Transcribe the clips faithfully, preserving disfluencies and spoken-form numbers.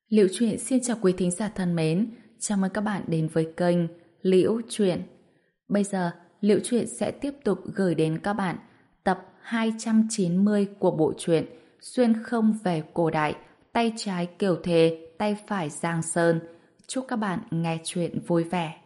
Liễu Chuyện xin chào quý thính giả thân mến, chào mừng các bạn đến với kênh Liễu Chuyện. Bây giờ, Liễu Chuyện sẽ tiếp tục gửi đến các bạn tập hai trăm chín mươi của bộ truyện Xuyên không về cổ đại, tay trái Kiều Thề, tay phải Giang Sơn. Chúc các bạn nghe chuyện vui vẻ.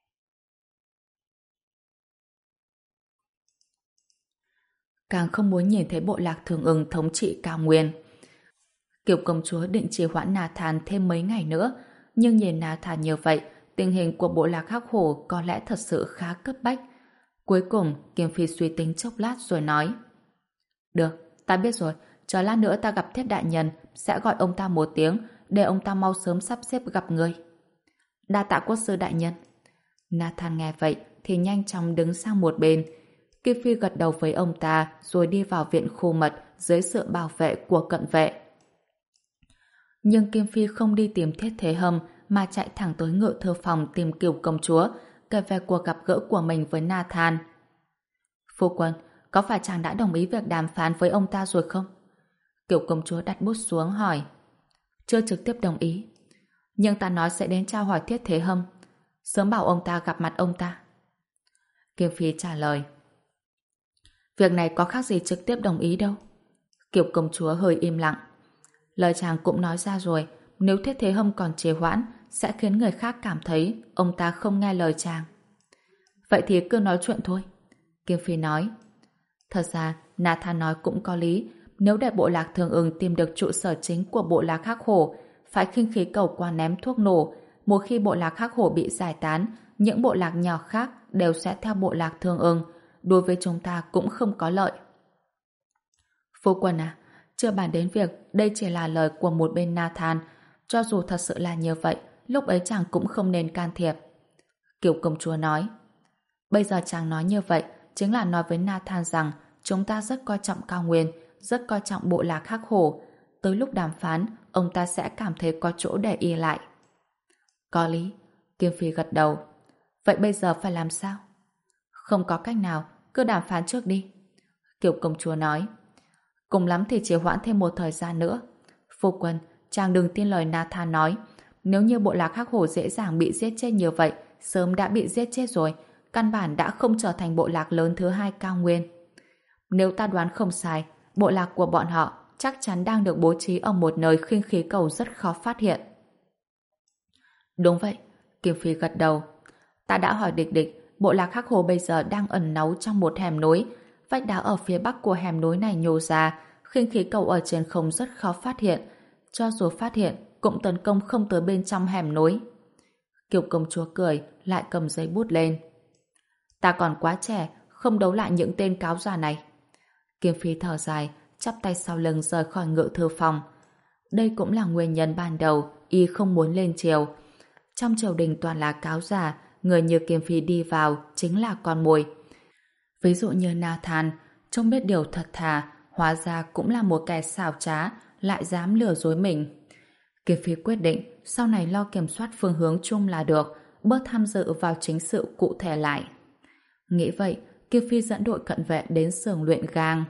Càng không muốn nhìn thấy bộ lạc Thường Ưng thống trị cao nguyên. Kiều công chúa định trì hoãn Nathan thêm mấy ngày nữa, nhưng nhìn Nathan như vậy, tình hình của bộ lạc Hắc Hổ có lẽ thật sự khá cấp bách. Cuối cùng, Kiêm Phi suy tính chốc lát rồi nói: Được, ta biết rồi, chờ lát nữa ta gặp Thiết đại nhân, sẽ gọi ông ta một tiếng, để ông ta mau sớm sắp xếp gặp người. Đa tạ quốc sư đại nhân. Nathan nghe vậy thì nhanh chóng đứng sang một bên. Kiêm Phi gật đầu với ông ta rồi đi vào viện khu mật dưới sự bảo vệ của cận vệ. Nhưng Kim Phi không đi tìm Thiết Thế Hâm mà chạy thẳng tới ngự thư phòng tìm Kiều công chúa, kể về cuộc gặp gỡ của mình với Nathan. Phu quân, có phải chàng đã đồng ý việc đàm phán với ông ta rồi không? Kiều công chúa đặt bút xuống hỏi. Chưa trực tiếp đồng ý, nhưng ta nói sẽ đến trao hỏi Thiết Thế Hâm, sớm bảo ông ta gặp mặt ông ta. Kim Phi trả lời. Việc này có khác gì trực tiếp đồng ý đâu. Kiều công chúa hơi im lặng. Lời chàng cũng nói ra rồi, nếu Thiết Thế Hâm còn trì hoãn sẽ khiến người khác cảm thấy ông ta không nghe lời chàng. Vậy thì cứ nói chuyện thôi. Kim Phi nói. Thật ra, Nathan nói cũng có lý. Nếu để bộ lạc Thường Ưng tìm được trụ sở chính của bộ lạc Hắc Hổ, phải khinh khí cầu qua ném thuốc nổ. Một khi bộ lạc Hắc Hổ bị giải tán, những bộ lạc nhỏ khác đều sẽ theo bộ lạc Thường Ưng. Đối với chúng ta cũng không có lợi. Phu quân à, chưa bàn đến việc đây chỉ là lời của một bên Nathan. Cho dù thật sự là như vậy, lúc ấy chàng cũng không nên can thiệp. Kiều công chúa nói. Bây giờ chàng nói như vậy chính là nói với Nathan rằng chúng ta rất coi trọng cao nguyên, rất coi trọng bộ lạc Hắc Hổ. Tới lúc đàm phán, ông ta sẽ cảm thấy có chỗ để y lại. Có lý. Kim Phi gật đầu. Vậy bây giờ phải làm sao? Không có cách nào, cứ đàm phán trước đi. Kiều công chúa nói. Cùng lắm thì chỉ hoãn thêm một thời gian nữa. Phu quân, chàng đừng tin lời Nathan nói. Nếu như bộ lạc Hắc Hổ dễ dàng bị giết chết như vậy, sớm đã bị giết chết rồi, căn bản đã không trở thành bộ lạc lớn thứ hai cao nguyên. Nếu ta đoán không sai, bộ lạc của bọn họ chắc chắn đang được bố trí ở một nơi khinh khí cầu rất khó phát hiện. Đúng vậy, Kim Phi gật đầu. Ta đã hỏi địch địch, bộ lạc Hắc Hổ bây giờ đang ẩn náu trong một hẻm núi. Vách đá ở phía bắc của hẻm núi này nhô ra, khinh khí cầu ở trên không rất khó phát hiện. Cho dù phát hiện, cũng tấn công không tới bên trong hẻm núi. Kiều công chúa cười, lại cầm giấy bút lên. Ta còn quá trẻ, không đấu lại những tên cáo già này. Kim Phi thở dài, chắp tay sau lưng rời khỏi ngự thư phòng. Đây cũng là nguyên nhân ban đầu y không muốn lên triều. Trong triều đình toàn là cáo già, người như Kim Phi đi vào chính là con mồi. Ví dụ như Nathan, trông biết điều thật thà, hóa ra cũng là một kẻ xảo trá, lại dám lừa dối mình. Kiều Phi quyết định sau này lo kiểm soát phương hướng chung là được, bớt tham dự vào chính sự cụ thể lại. Nghĩ vậy, Kiều Phi dẫn đội cận vệ đến xưởng luyện gang.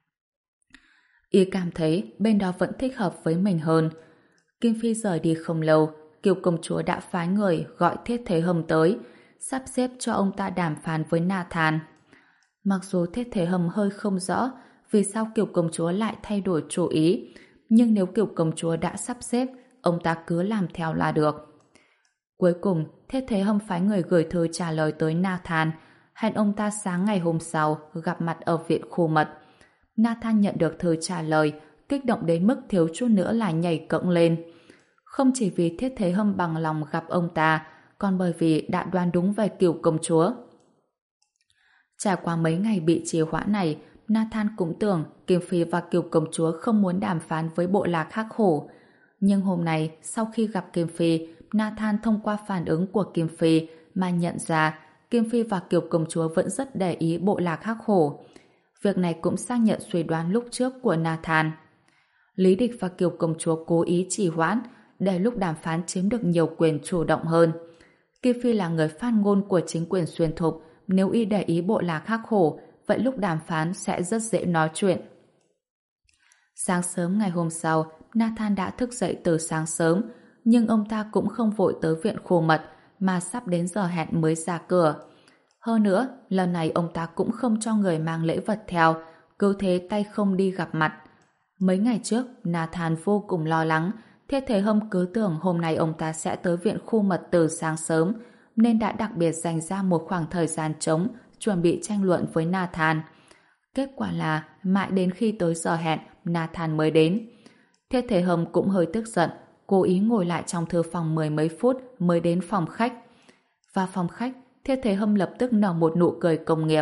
Y cảm thấy bên đó vẫn thích hợp với mình hơn. Kim Phi rời đi không lâu, Kiều công chúa đã phái người gọi Thiết Thế Hâm tới, sắp xếp cho ông ta đàm phán với Nathan. Mặc dù Thiết Thế Hâm hơi không rõ vì sao Kiều công chúa lại thay đổi chủ ý, nhưng nếu Kiều công chúa đã sắp xếp, ông ta cứ làm theo là được. Cuối cùng, Thiết Thế Hâm phái người gửi thư trả lời tới Nathan, hẹn ông ta sáng ngày hôm sau gặp mặt ở viện khu mật. Nathan nhận được thư trả lời, kích động đến mức thiếu chút nữa là nhảy cẫng lên. Không chỉ vì Thiết Thế Hâm bằng lòng gặp ông ta, còn bởi vì đã đoán đúng về Kiều công chúa. Trải qua mấy ngày bị trì hoãn này, Nathan cũng tưởng Kim Phi và Kiều công chúa không muốn đàm phán với bộ lạc Hắc Hổ. Nhưng hôm nay, sau khi gặp Kim Phi, Nathan thông qua phản ứng của Kim Phi mà nhận ra Kim Phi và Kiều công chúa vẫn rất để ý bộ lạc Hắc Hổ. Việc này cũng xác nhận suy đoán lúc trước của Nathan. Lý Địch và Kiều công chúa cố ý trì hoãn để lúc đàm phán chiếm được nhiều quyền chủ động hơn. Kim Phi là người phát ngôn của chính quyền Xuyên Thục, nếu y để ý bộ lạc Hắc Hổ, vậy lúc đàm phán sẽ rất dễ nói chuyện. Sáng sớm ngày hôm sau, Nathan đã thức dậy từ sáng sớm, nhưng ông ta cũng không vội tới viện khô mật, mà sắp đến giờ hẹn mới ra cửa. Hơn nữa, lần này ông ta cũng không cho người mang lễ vật theo, cứ thế tay không đi gặp mặt. Mấy ngày trước, Nathan vô cùng lo lắng, Thiết Thế Hâm cứ tưởng hôm nay ông ta sẽ tới viện khu mật từ sáng sớm, nên đã đặc biệt dành ra một khoảng thời gian trống chuẩn bị tranh luận với Nathan. Kết quả là mãi đến khi tới giờ hẹn, Nathan mới đến. Thiết Thế Hâm cũng hơi tức giận, cố ý ngồi lại trong thư phòng mười mấy phút mới đến phòng khách. Vào phòng khách, Thiết Thế Hâm lập tức nở một nụ cười công nghiệp.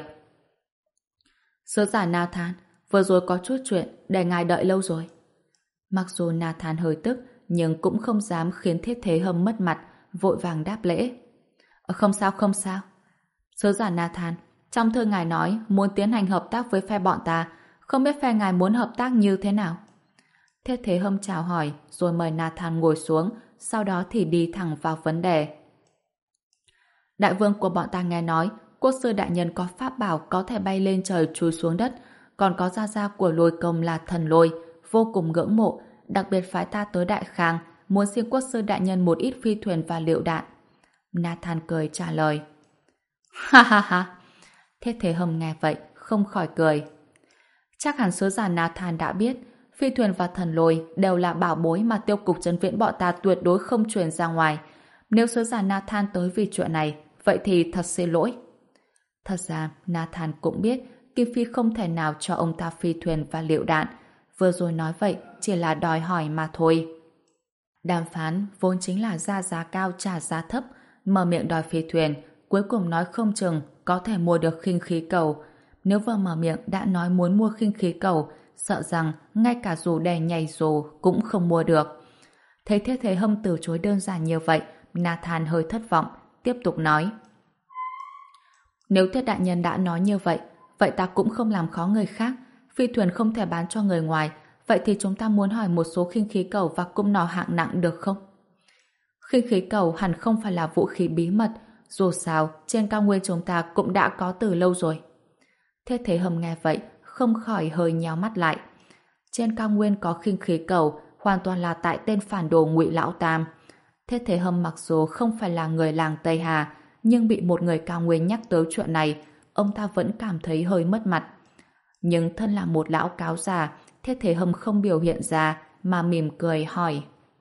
Sứ giả Nathan, vừa rồi có chút chuyện để ngài đợi lâu rồi. Mặc dù Nathan hơi tức, nhưng cũng không dám khiến Thiết Thế Hâm mất mặt, vội vàng đáp lễ. Không sao, không sao. Sứ giả Nathan, trong thư ngài nói muốn tiến hành hợp tác với phe bọn ta, không biết phe ngài muốn hợp tác như thế nào? Thiết Thế Hâm chào hỏi, rồi mời Nathan ngồi xuống, sau đó thì đi thẳng vào vấn đề. Đại vương của bọn ta nghe nói, quốc sư đại nhân có pháp bảo có thể bay lên trời chui xuống đất, còn có gia gia của lôi công là thần lôi, vô cùng ngưỡng mộ, đặc biệt phái ta tới Đại Khang, muốn xin quốc sư đại nhân một ít phi thuyền và lựu đạn. Nathan cười trả lời. Ha ha ha! Thiết Thế Hâm nghe vậy, không khỏi cười. Chắc hẳn sứ giả Nathan đã biết, phi thuyền và thần lôi đều là bảo bối mà tiêu cục trấn viễn bọn ta tuyệt đối không truyền ra ngoài. Nếu sứ giả Nathan tới vì chuyện này, vậy thì thật xin lỗi. Thật ra, Nathan cũng biết Kim Phi không thể nào cho ông ta phi thuyền và lựu đạn. Vừa rồi nói vậy chỉ là đòi hỏi mà thôi. Đàm phán vốn chính là ra giá cao trả giá thấp, mở miệng đòi phi thuyền, cuối cùng nói không chừng có thể mua được khinh khí cầu. Nếu vừa mở miệng đã nói muốn mua khinh khí cầu, sợ rằng ngay cả dù đè nhảy dù cũng không mua được. Thấy Thiết Thế Hâm từ chối đơn giản như vậy, Nathan hơi thất vọng, tiếp tục nói. Nếu Thiết đại nhân đã nói như vậy, vậy ta cũng không làm khó người khác. Phi thuyền không thể bán cho người ngoài, vậy thì chúng ta muốn hỏi một số khinh khí cầu và cung nỏ hạng nặng được không? Khinh khí cầu hẳn không phải là vũ khí bí mật, dù sao trên cao nguyên chúng ta cũng đã có từ lâu rồi. Thiết Thế Hâm nghe vậy, không khỏi hơi nhíu mắt lại. Trên cao nguyên có khinh khí cầu, hoàn toàn là tại tên phản đồ Ngụy Lão Tam. Thiết Thế Hâm mặc dù không phải là người làng Tây Hà, nhưng bị một người cao nguyên nhắc tới chuyện này, ông ta vẫn cảm thấy hơi mất mặt. Nhưng thân là một lão cáo già, Thiết Thế Hâm không biểu hiện ra, mà mỉm cười hỏi.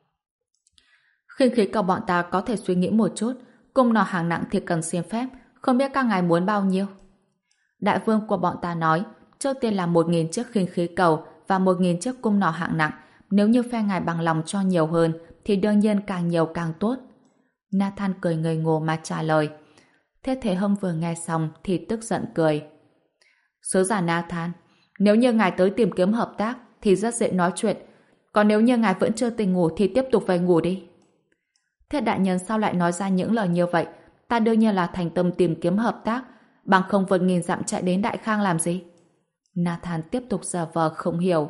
Khinh khí cầu bọn ta có thể suy nghĩ một chút, cung nỏ hàng nặng thì cần xin phép, không biết các ngài muốn bao nhiêu? Đại vương của bọn ta nói, trước tiên là một nghìn chiếc khinh khí cầu và một nghìn chiếc cung nỏ hạng nặng, nếu như phe ngài bằng lòng cho nhiều hơn, thì đương nhiên càng nhiều càng tốt. Nathan cười ngây ngô mà trả lời. Thiết Thế Hâm vừa nghe xong thì tức giận cười. Sứ giả Nathan, nếu như ngài tới tìm kiếm hợp tác thì rất dễ nói chuyện, còn nếu như ngài vẫn chưa tỉnh ngủ thì tiếp tục về ngủ đi. Thiết đại nhân sao lại nói ra những lời như vậy? Ta đương nhiên là thành tâm tìm kiếm hợp tác, bằng không vượt nghìn dặm chạy đến Đại Khang làm gì? Nathan tiếp tục giả vờ không hiểu.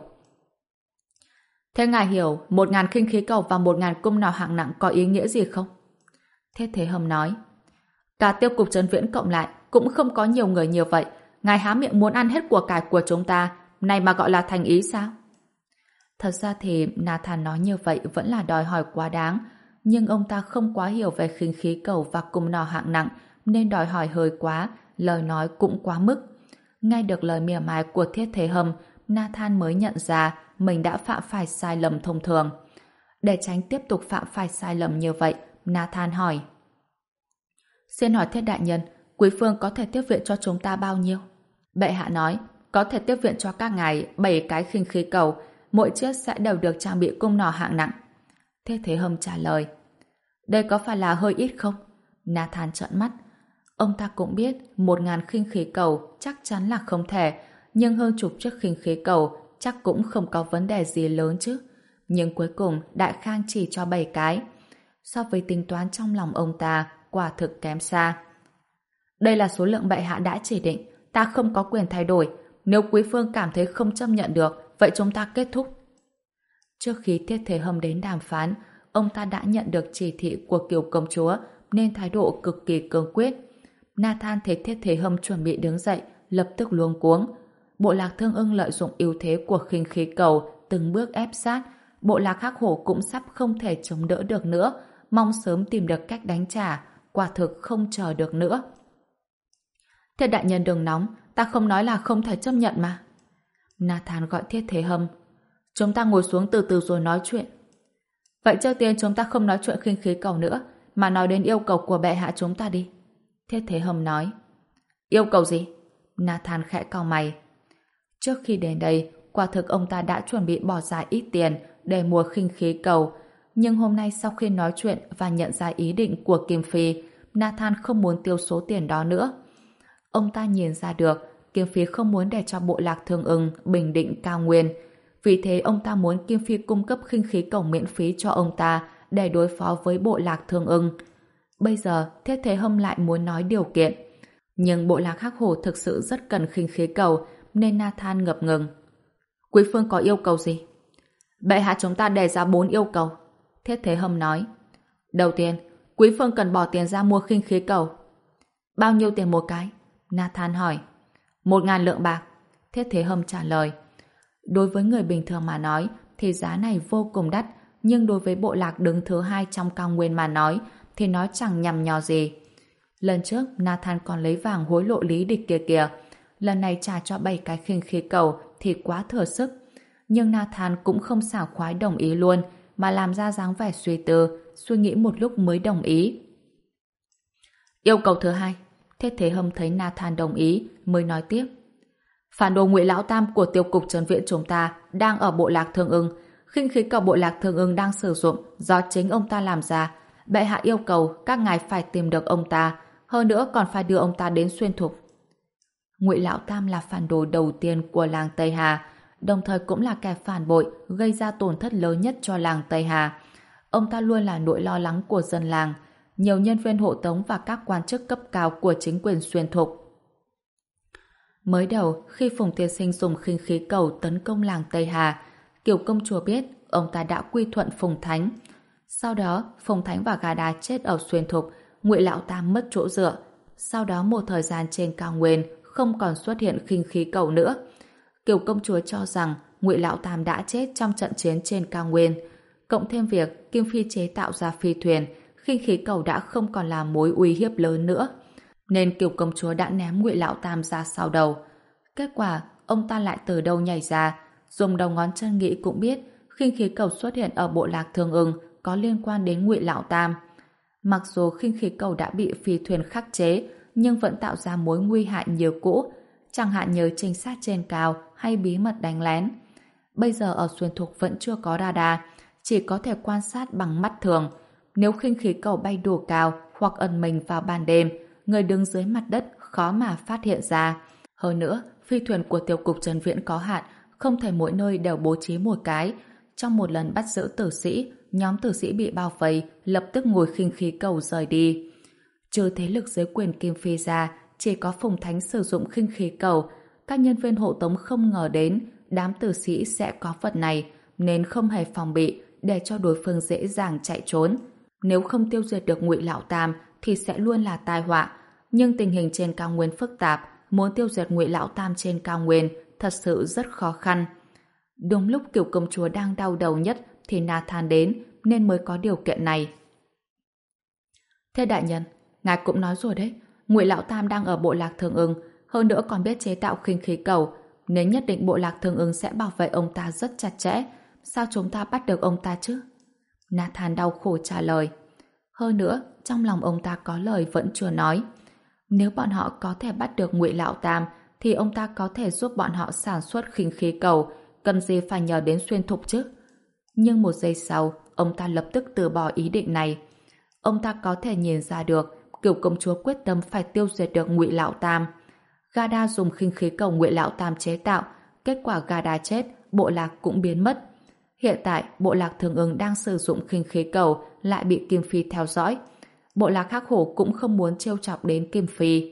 Thế ngài hiểu một ngàn khinh khí cầu và một ngàn cung nỏ hạng nặng có ý nghĩa gì không? Thiết Thế Hâm nói. Cả tiêu cục trấn viễn cộng lại cũng không có nhiều người như vậy. Ngài há miệng muốn ăn hết của cải của chúng ta, này mà gọi là thành ý sao? Thật ra thì Nathan nói như vậy vẫn là đòi hỏi quá đáng, nhưng ông ta không quá hiểu về khinh khí cầu và cung nỏ hạng nặng nên đòi hỏi hơi quá, lời nói cũng quá mức. Nghe được lời mỉa mai của Thiết Thế Hâm, Nathan mới nhận ra mình đã phạm phải sai lầm thông thường. Để tránh tiếp tục phạm phải sai lầm như vậy, Nathan hỏi. Xin hỏi Thiết đại nhân, quý phương có thể tiếp viện cho chúng ta bao nhiêu? Bệ hạ nói, có thể tiếp viện cho các ngài bảy cái khinh khí cầu, mỗi chiếc sẽ đều được trang bị cung nỏ hạng nặng. Thiết Thế Hâm trả lời. Đây có phải là hơi ít không? Nathan trợn mắt. Ông ta cũng biết một ngàn khinh khí cầu chắc chắn là không thể, nhưng hơn chục chiếc khinh khí cầu chắc cũng không có vấn đề gì lớn chứ. Nhưng cuối cùng Đại Khang chỉ cho bảy cái. So với tính toán trong lòng ông ta, quả thực kém xa. Đây là số lượng bệ hạ đã chỉ định, ta không có quyền thay đổi. Nếu quý phương cảm thấy không chấp nhận được, vậy chúng ta kết thúc. Trước khi Thiết Thế Hâm đến đàm phán, ông ta đã nhận được chỉ thị của Kiều công chúa, nên thái độ cực kỳ cương quyết. Nathan thấy Thiết Thế Hâm chuẩn bị đứng dậy, lập tức luống cuống. Bộ Lạc Thương Ưng lợi dụng ưu thế của khinh khí cầu, từng bước ép sát, bộ lạc Hắc Hổ cũng sắp không thể chống đỡ được nữa, mong sớm tìm được cách đánh trả, quả thực không chờ được nữa. Thiết đại nhân đừng nóng, ta không nói là không thể chấp nhận mà. Nathan gọi Thiết Thế Hâm. Chúng ta ngồi xuống từ từ rồi nói chuyện. Vậy trước tiên chúng ta không nói chuyện khinh khí cầu nữa, mà nói đến yêu cầu của bệ hạ chúng ta đi. Thiết Thế Hâm nói. Yêu cầu gì? Nathan khẽ cau mày. Trước khi đến đây, quả thực ông ta đã chuẩn bị bỏ ra ít tiền để mua khinh khí cầu, nhưng hôm nay sau khi nói chuyện và nhận ra ý định của Kim Phi, Nathan không muốn tiêu số tiền đó nữa. Ông ta nhìn ra được Kim Phi không muốn để cho bộ lạc Thương Ưng bình định cao nguyên, vì thế ông ta muốn Kim Phi cung cấp khinh khí cầu miễn phí cho ông ta để đối phó với bộ lạc Thương Ưng. Bây giờ Thiết Thế Hâm lại muốn nói điều kiện, nhưng bộ lạc Hắc Hổ thực sự rất cần khinh khí cầu nên Nathan ngập ngừng. Quý phương có yêu cầu gì? Bệ hạ chúng ta đề ra bốn yêu cầu. Thiết Thế Hâm nói. Đầu tiên, quý phương cần bỏ tiền ra mua khinh khí cầu. Bao nhiêu tiền một cái? Nathan hỏi. Một ngàn lượng bạc. Thiết Thế Hâm trả lời. Đối với người bình thường mà nói thì giá này vô cùng đắt, nhưng đối với bộ lạc đứng thứ hai trong cao nguyên mà nói thì nó chẳng nhằm nhò gì. Lần trước Nathan còn lấy vàng hối lộ lý địch kia kìa, lần này trả cho bảy cái khinh khí cầu thì quá thừa sức. Nhưng Nathan cũng không sảng khoái đồng ý luôn, mà làm ra dáng vẻ suy tư, suy nghĩ một lúc mới đồng ý. Yêu cầu thứ hai. Thiết Thế Hâm thấy Nathan đồng ý mới nói tiếp. Phản đồ Ngụy Lão Tam của tiêu cục trấn viện chúng ta đang ở bộ lạc Thương Ưng. Khinh khí cầu bộ lạc Thương Ưng đang sử dụng do chính ông ta làm ra. Bệ hạ yêu cầu các ngài phải tìm được ông ta, hơn nữa còn phải đưa ông ta đến Xuyên Thục. Ngụy Lão Tam là phản đồ đầu tiên của làng Tây Hà, đồng thời cũng là kẻ phản bội gây ra tổn thất lớn nhất cho làng Tây Hà. Ông ta luôn là nỗi lo lắng của dân làng, nhiều nhân viên hộ tống và các quan chức cấp cao của chính quyền Xuyên Thục. Mới đầu, khi Phùng Tiên Sinh dùng khinh khí cầu tấn công làng Tây Hà, Kiều công chúa biết ông ta đã quy thuận Phùng Thánh. Sau đó, Phùng Thánh và Gà Đà chết ở Xuyên Thục, Ngụy Lão Tam mất chỗ dựa. Sau đó một thời gian trên cao nguyên không còn xuất hiện khinh khí cầu nữa. Kiều công chúa cho rằng Ngụy Lão Tam đã chết trong trận chiến trên cao nguyên. Cộng thêm việc Kim Phi chế tạo ra phi thuyền, khinh khí cầu đã không còn là mối uy hiếp lớn nữa, nên Kiều công chúa đã ném Ngụy Lão Tam ra sau đầu. Kết quả, ông ta lại từ đâu nhảy ra, dùng đầu ngón chân nghĩ cũng biết khinh khí cầu xuất hiện ở bộ lạc Thương Ưng có liên quan đến Ngụy Lão Tam. Mặc dù khinh khí cầu đã bị phi thuyền khắc chế, nhưng vẫn tạo ra mối nguy hại như cũ, chẳng hạn như trinh sát trên cao hay bí mật đánh lén. Bây giờ ở Xuyên Thục vẫn chưa có radar, chỉ có thể quan sát bằng mắt thường. Nếu khinh khí cầu bay đủ cao hoặc ẩn mình vào ban đêm, người đứng dưới mặt đất khó mà phát hiện ra. Hơn nữa, phi thuyền của tiêu cục trấn viễn có hạn, không thể mỗi nơi đều bố trí một cái. Trong một lần bắt giữ tử sĩ, nhóm tử sĩ bị bao vây, lập tức ngồi khinh khí cầu rời đi. Trừ thế lực dưới quyền Kim Phi ra, chỉ có Phùng Thánh sử dụng khinh khí cầu. Các nhân viên hộ tống không ngờ đến đám tử sĩ sẽ có vật này, nên không hề phòng bị để cho đối phương dễ dàng chạy trốn. Nếu không tiêu diệt được Ngụy Lão Tam thì sẽ luôn là tai họa. Nhưng tình hình trên cao nguyên phức tạp, muốn tiêu diệt Ngụy Lão Tam trên cao nguyên thật sự rất khó khăn. Đúng lúc Kiều công chúa đang đau đầu nhất thì Nathan đến, nên mới có điều kiện này. Thế đại nhân, ngài cũng nói rồi đấy, Ngụy Lão Tam đang ở bộ lạc Thương Ưng, hơn nữa còn biết chế tạo khinh khí cầu, nên nhất định bộ lạc Thương Ưng sẽ bảo vệ ông ta rất chặt chẽ. Sao chúng ta bắt được ông ta chứ? Nathan đau khổ trả lời. Hơn nữa, trong lòng ông ta có lời vẫn chưa nói. Nếu bọn họ có thể bắt được Ngụy Lão Tam thì ông ta có thể giúp bọn họ sản xuất khinh khí cầu, cần gì phải nhờ đến Xuyên Thục chứ? Nhưng một giây sau, ông ta lập tức từ bỏ ý định này. Ông ta có thể nhìn ra được Kiều công chúa quyết tâm phải tiêu diệt được Ngụy Lão Tam. Gada dùng khinh khí cầu Ngụy Lão Tam chế tạo, kết quả Gada chết, bộ lạc cũng biến mất. Hiện tại, bộ lạc Thương Ưng đang sử dụng khinh khí cầu lại bị Kim Phi theo dõi. Bộ lạc Hắc Hổ cũng không muốn trêu chọc đến Kim Phi.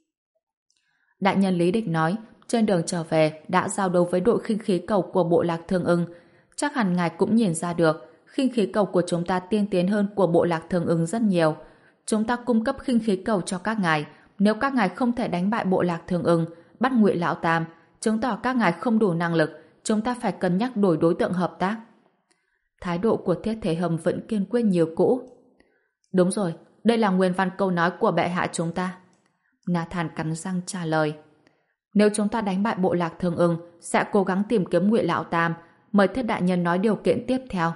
Đại nhân Lý Địch nói, trên đường trở về đã giao đấu với đội khinh khí cầu của bộ lạc Thương Ưng. Chắc hẳn ngài cũng nhìn ra được, khinh khí cầu của chúng ta tiên tiến hơn của bộ lạc Thương Ưng rất nhiều. Chúng ta cung cấp khinh khí cầu cho các ngài. Nếu các ngài không thể đánh bại bộ lạc Thương Ưng, bắt Ngụy Lão Tam, chứng tỏ các ngài không đủ năng lực. Chúng ta phải cân nhắc đổi đối tượng hợp tác. Thái độ của Thiết Thế Hâm vẫn kiên quyết như cũ. Đúng rồi, đây là nguyên văn câu nói của bệ hạ chúng ta. Nathan cắn răng trả lời. Nếu chúng ta đánh bại bộ lạc Thương Ưng, sẽ cố gắng tìm kiếm Ngụy Lão Tam. Mời Thiết đại nhân nói điều kiện tiếp theo.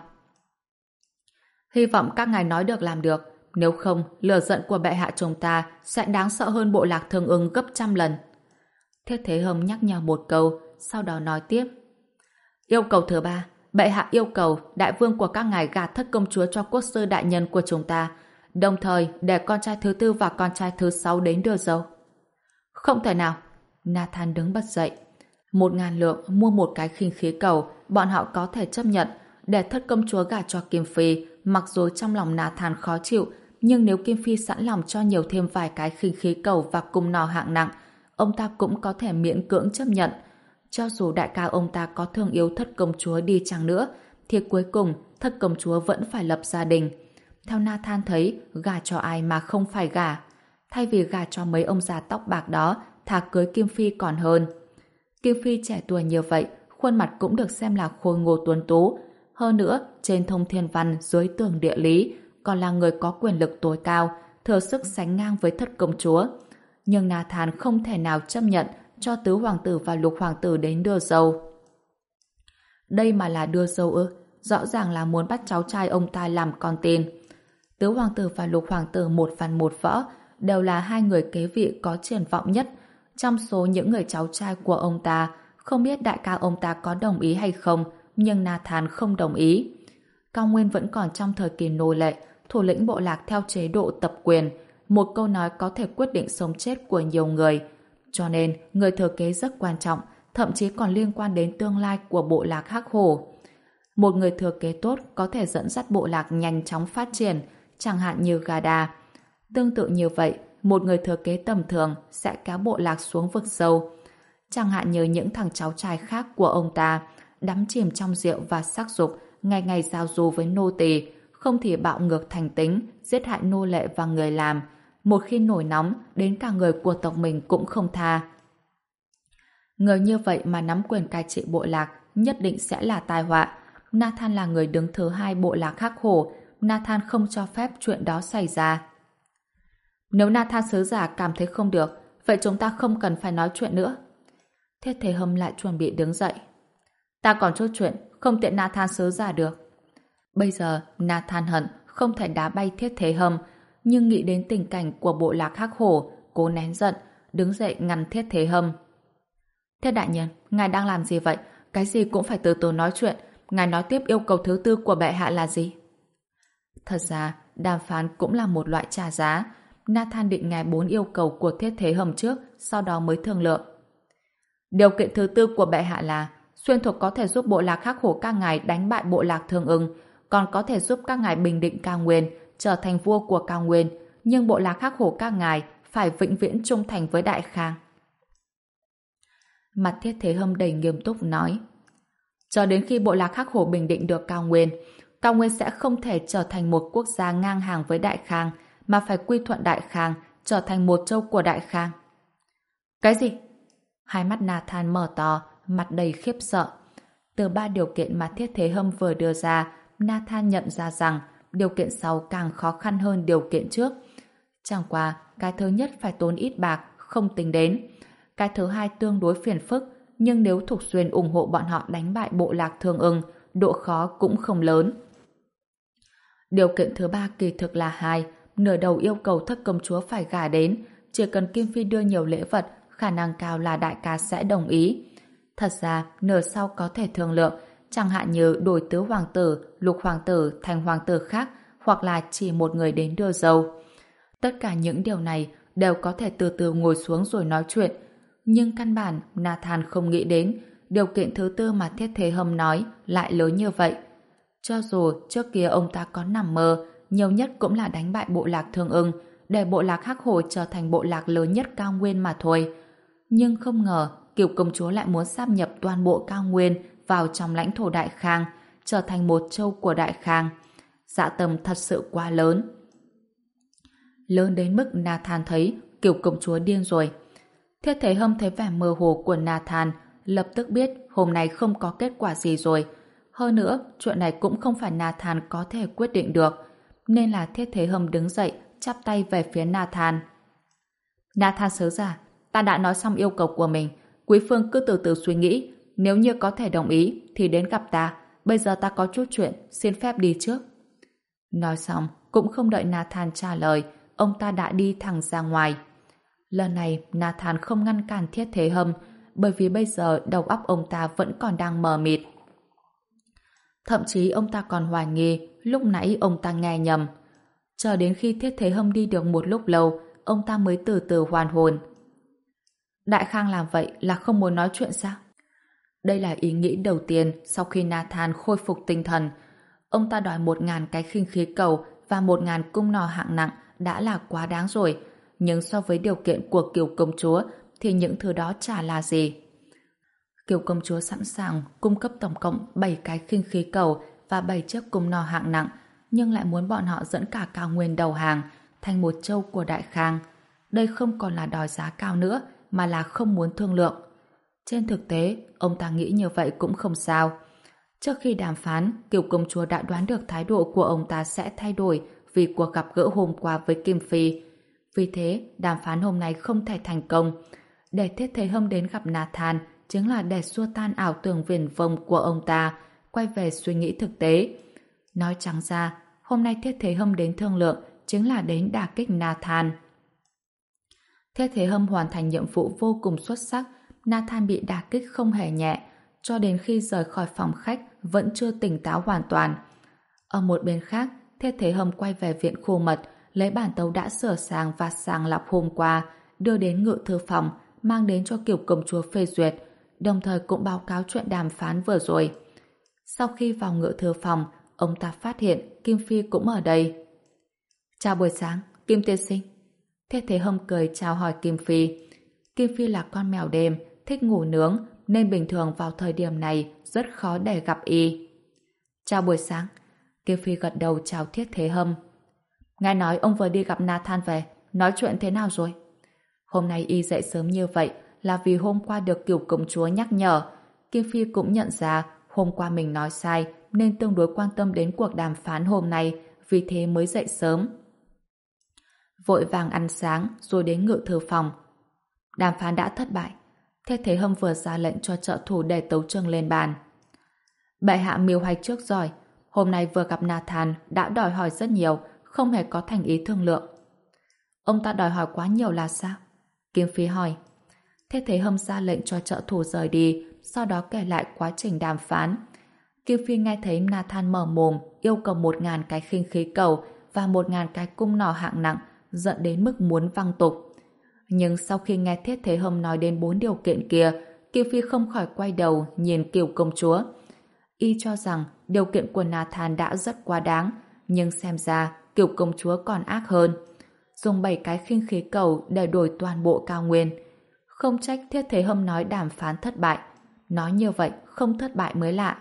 Hy vọng các ngài nói được làm được. Nếu không, lửa giận của bệ hạ chúng ta sẽ đáng sợ hơn bộ lạc Thương Ưng gấp trăm lần. Thiết Thế Hâm nhắc nhở một câu, sau đó nói tiếp. Yêu cầu thứ ba, bệ hạ yêu cầu đại vương của các ngài gả thất công chúa cho quốc sư đại nhân của chúng ta, đồng thời để con trai thứ tư và con trai thứ sáu đến đưa dâu. Không thể nào. Nathan đứng bật dậy. Một ngàn lượng mua một cái khinh khí cầu, bọn họ có thể chấp nhận. Để thất công chúa gả cho Kim Phi, mặc dù trong lòng Nathan khó chịu, nhưng nếu Kim Phi sẵn lòng cho nhiều thêm vài cái khinh khí cầu và cung nỏ hạng nặng, ông ta cũng có thể miễn cưỡng chấp nhận. Cho dù đại ca ông ta có thương yêu thất công chúa đi chăng nữa, thì cuối cùng thất công chúa vẫn phải lập gia đình. Theo Nathan thấy, gả cho ai mà không phải gả. Thay vì gả cho mấy ông già tóc bạc đó, thà cưới Kim Phi còn hơn. Kim Phi trẻ tuổi như vậy, khuôn mặt cũng được xem là khôi ngô tuấn tú. Hơn nữa, trên thông thiên văn dưới tường địa lý, còn là người có quyền lực tối cao, thừa sức sánh ngang với thất công chúa. Nhưng Nathan không thể nào chấp nhận cho tứ hoàng tử và lục hoàng tử đến đưa dâu. Đây mà là đưa dâu ư? Rõ ràng là muốn bắt cháu trai ông ta làm con tin. Tứ hoàng tử và lục hoàng tử một văn một võ đều là hai người kế vị có triển vọng nhất. Trong số những người cháu trai của ông ta, không biết đại ca ông ta có đồng ý hay không, nhưng Nathan không đồng ý. Cao Nguyên vẫn còn trong thời kỳ nô lệ, thủ lĩnh bộ lạc theo chế độ tập quyền. Một câu nói có thể quyết định sống chết của nhiều người. Cho nên, người thừa kế rất quan trọng, thậm chí còn liên quan đến tương lai của bộ lạc Hắc Hổ. Một người thừa kế tốt có thể dẫn dắt bộ lạc nhanh chóng phát triển, chẳng hạn như Gada. Tương tự như vậy, một người thừa kế tầm thường sẽ kéo bộ lạc xuống vực sâu. Chẳng hạn như những thằng cháu trai khác của ông ta, đắm chìm trong rượu và sắc dục, ngày ngày giao du với nô tỳ, không thì bạo ngược thành tính, giết hại nô lệ và người làm. Một khi nổi nóng, đến cả người của tộc mình cũng không tha. Người như vậy mà nắm quyền cai trị bộ lạc nhất định sẽ là tai họa. Nathan là người đứng thứ hai bộ lạc Hắc Hổ. Nathan không cho phép chuyện đó xảy ra. Nếu Nathan sứ giả cảm thấy không được, vậy chúng ta không cần phải nói chuyện nữa. Thiết Thế Hâm lại chuẩn bị đứng dậy. Ta còn chút chuyện, không tiện Nathan sứ giả được. Bây giờ, Nathan hận không thể đá bay Thiết Thế Hâm, nhưng nghĩ đến tình cảnh của bộ lạc Hắc Hổ, cố nén giận, đứng dậy ngăn Thiết Thế Hâm. Thiết đại nhân, ngài đang làm gì vậy? Cái gì cũng phải từ từ nói chuyện. Ngài nói tiếp yêu cầu thứ tư của bệ hạ là gì? Thật ra, đàm phán cũng là một loại trả giá. Nathan định nghe bốn yêu cầu của Thiết Thế Hâm trước, sau đó mới thương lượng. Điều kiện thứ tư của bệ hạ là xuyên thuộc có thể giúp bộ lạc Hắc Hổ các ngài đánh bại bộ lạc Thương Ưng, còn có thể giúp các ngài bình định Cao Nguyên, trở thành vua của Cao Nguyên, nhưng bộ lạc Hắc Hổ các ngài phải vĩnh viễn trung thành với Đại Khang. Mặt Thiết Thế Hâm đầy nghiêm túc nói, cho đến khi bộ lạc Hắc Hổ bình định được Cao Nguyên, Cao Nguyên sẽ không thể trở thành một quốc gia ngang hàng với Đại Khang, mà phải quy thuận Đại Khang, trở thành một châu của Đại Khang. Cái gì? Hai mắt Nathan mở to, mặt đầy khiếp sợ. Từ ba điều kiện mà Thiết Thế Hâm vừa đưa ra, Nathan nhận ra rằng điều kiện sau càng khó khăn hơn điều kiện trước. Chẳng qua, cái thứ nhất phải tốn ít bạc, không tính đến. Cái thứ hai tương đối phiền phức, nhưng nếu Thục Xuyên ủng hộ bọn họ đánh bại bộ lạc Thương Ưng, độ khó cũng không lớn. Điều kiện thứ ba kỳ thực là hai, nửa đầu yêu cầu thất công chúa phải gả đến, chỉ cần Kim Phi đưa nhiều lễ vật, khả năng cao là đại ca sẽ đồng ý. Thật ra, nửa sau có thể thương lượng, chẳng hạn như đổi tứ hoàng tử, lục hoàng tử thành hoàng tử khác, hoặc là chỉ một người đến đưa dâu. Tất cả những điều này đều có thể từ từ ngồi xuống rồi nói chuyện. Nhưng căn bản, Nathan không nghĩ đến điều kiện thứ tư mà Thiết Thế Hâm nói lại lớn như vậy. Cho dù trước kia ông ta có nằm mơ, nhiều nhất cũng là đánh bại bộ lạc Thương Ưng, để bộ lạc Hắc Hổ trở thành bộ lạc lớn nhất Cao Nguyên mà thôi. Nhưng không ngờ, Kiều công chúa lại muốn sáp nhập toàn bộ Cao Nguyên vào trong lãnh thổ Đại Khang, trở thành một châu của Đại Khang. Dạ tâm thật sự quá lớn. Lớn đến mức Nathan thấy Kiều công chúa điên rồi. Thiết Thế Hâm thấy vẻ mơ hồ của Nathan, lập tức biết hôm nay không có kết quả gì rồi. Hơn nữa, chuyện này cũng không phải Nathan có thể quyết định được. Nên là Thiết Thế Hâm đứng dậy, chắp tay về phía Nathan. Nathan sớ giả, ta đã nói xong yêu cầu của mình. Quý Phương cứ từ từ suy nghĩ. Nếu như có thể đồng ý, thì đến gặp ta. Bây giờ ta có chút chuyện, xin phép đi trước. Nói xong, cũng không đợi Nathan trả lời, ông ta đã đi thẳng ra ngoài. Lần này, Nathan không ngăn cản Thiết Thế Hâm, bởi vì bây giờ đầu óc ông ta vẫn còn đang mờ mịt. Thậm chí ông ta còn hoài nghi lúc nãy ông ta nghe nhầm. Chờ đến khi Thiết Thế Hâm đi được một lúc lâu, ông ta mới từ từ hoàn hồn. Đại Khang làm vậy là không muốn nói chuyện sao? Đây là ý nghĩ đầu tiên sau khi Nathan khôi phục tinh thần. Ông ta đòi một ngàn cái khinh khí cầu và một ngàn cung nỏ hạng nặng đã là quá đáng rồi. Nhưng so với điều kiện của Kiều công chúa thì những thứ đó chả là gì. Kiều công chúa sẵn sàng cung cấp tổng cộng bảy cái khinh khí cầu và bảy chiếc cung nỏ hạng nặng, nhưng lại muốn bọn họ dẫn cả cao nguyên đầu hàng thành một châu của Đại Khang. Đây không còn là đòi giá cao nữa, mà là không muốn thương lượng. Trên thực tế, ông ta nghĩ như vậy cũng không sao. Trước khi đàm phán, Kiều công chúa đã đoán được thái độ của ông ta sẽ thay đổi vì cuộc gặp gỡ hôm qua với Kim Phi. Vì thế, đàm phán hôm nay không thể thành công. Để Thiết Thế Hâm đến gặp Nathan chính là để xua tan ảo tưởng viển vông của ông ta, quay về suy nghĩ thực tế. Nói trắng ra, hôm nay Thiết Thế Hâm đến thương lượng chính là đến đả kích Nathan. Thiết Thế Hâm hoàn thành nhiệm vụ vô cùng xuất sắc. Nathan bị đả kích không hề nhẹ, cho đến khi rời khỏi phòng khách vẫn chưa tỉnh táo hoàn toàn. Ở một bên khác, Thiết Thế Hâm quay về viện khu mật, lấy bản tấu đã sửa sang và sàng lọc hôm qua, đưa đến ngự thư phòng, mang đến cho Kiều công chúa phê duyệt, đồng thời cũng báo cáo chuyện đàm phán vừa rồi. Sau khi vào ngự thư phòng, ông ta phát hiện Kim Phi cũng ở đây. Chào buổi sáng, Kim tiên sinh. Thiết Thế Hâm cười chào hỏi Kim Phi. Kim Phi là con mèo đêm, thích ngủ nướng, nên bình thường vào thời điểm này rất khó để gặp y. Chào buổi sáng. Kim Phi gật đầu chào Thiết Thế Hâm. Nghe nói ông vừa đi gặp Nathan về, nói chuyện thế nào rồi? Hôm nay y dậy sớm như vậy là vì hôm qua được Kiều công chúa nhắc nhở. Kim Phi cũng nhận ra hôm qua mình nói sai nên tương đối quan tâm đến cuộc đàm phán hôm nay, vì thế mới dậy sớm. Vội vàng ăn sáng rồi đến ngự thư phòng. Đàm phán đã thất bại. Thiết Thế Hâm vừa ra lệnh cho trợ thủ để tấu chương lên bàn. Bệ hạ mưu hay trước giỏi, hôm nay vừa gặp Nathan đã đòi hỏi rất nhiều, không hề có thành ý thương lượng. Ông ta đòi hỏi quá nhiều là sao? Kim Phi hỏi. Thiết Thế Hâm ra lệnh cho trợ thủ rời đi, sau đó kể lại quá trình đàm phán. Kim Phi nghe thấy Nathan mở mồm yêu cầu một ngàn cái khinh khí cầu và một ngàn cái cung nỏ hạng nặng, giận đến mức muốn văng tục. Nhưng sau khi nghe Thiết Thế Hâm nói đến bốn điều kiện kia, Kim Phi không khỏi quay đầu nhìn Kiều công chúa. Y cho rằng điều kiện của Nathan đã rất quá đáng, nhưng xem ra Kiều công chúa còn ác hơn. Dùng bảy cái khinh khí cầu để đổi toàn bộ cao nguyên. Không trách Thiết Thế Hâm nói đàm phán thất bại. Nói như vậy không thất bại mới lạ.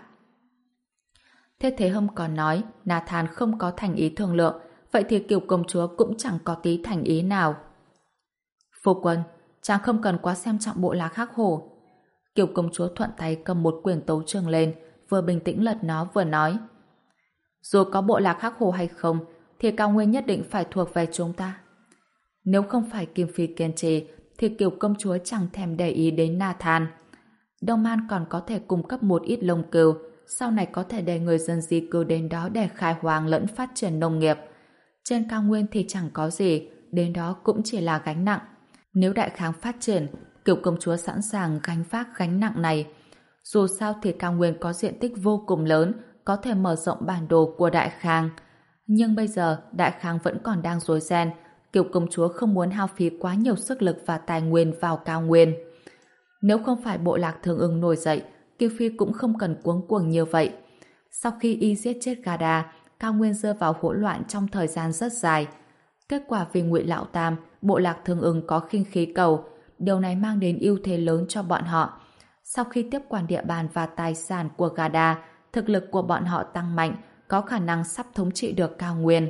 Thiết Thế Hâm còn nói Nathan không có thành ý thương lượng, vậy thì Kiều công chúa cũng chẳng có tí thành ý nào. Phu quân, chàng không cần quá xem trọng bộ lạc Hắc Hổ. Kiều công chúa thuận tay cầm một quyển tấu chương lên, vừa bình tĩnh lật nó vừa nói. Dù có bộ lạc Hắc Hổ hay không, thì cao nguyên nhất định phải thuộc về chúng ta. Nếu không phải Kim Phi kiên trì, thì Kiều công chúa chẳng thèm để ý đến Nathan. Đông An còn có thể cung cấp một ít lông cừu, sau này có thể để người dân di cư đến đó để khai hoang lẫn phát triển nông nghiệp. Trên cao nguyên thì chẳng có gì, đến đó cũng chỉ là gánh nặng. Nếu Đại Khang phát triển, Kiều công chúa sẵn sàng gánh vác gánh nặng này. Dù sao thì cao nguyên có diện tích vô cùng lớn, có thể mở rộng bản đồ của Đại Khang. Nhưng bây giờ Đại Khang vẫn còn đang rối ren, Kiều công chúa không muốn hao phí quá nhiều sức lực và tài nguyên vào cao nguyên. Nếu không phải bộ lạc Thương Ưng nổi dậy, Kim Phi cũng không cần cuống cuồng như vậy. Sau khi y giết chết Gada, cao nguyên rơi vào hỗn loạn trong thời gian rất dài. Kết quả vì Ngụy Lão Tam, bộ lạc Thương Ưng có khinh khí cầu, điều này mang đến ưu thế lớn cho bọn họ. Sau khi tiếp quản địa bàn và tài sản của Gada, thực lực của bọn họ tăng mạnh, có khả năng sắp thống trị được cao nguyên.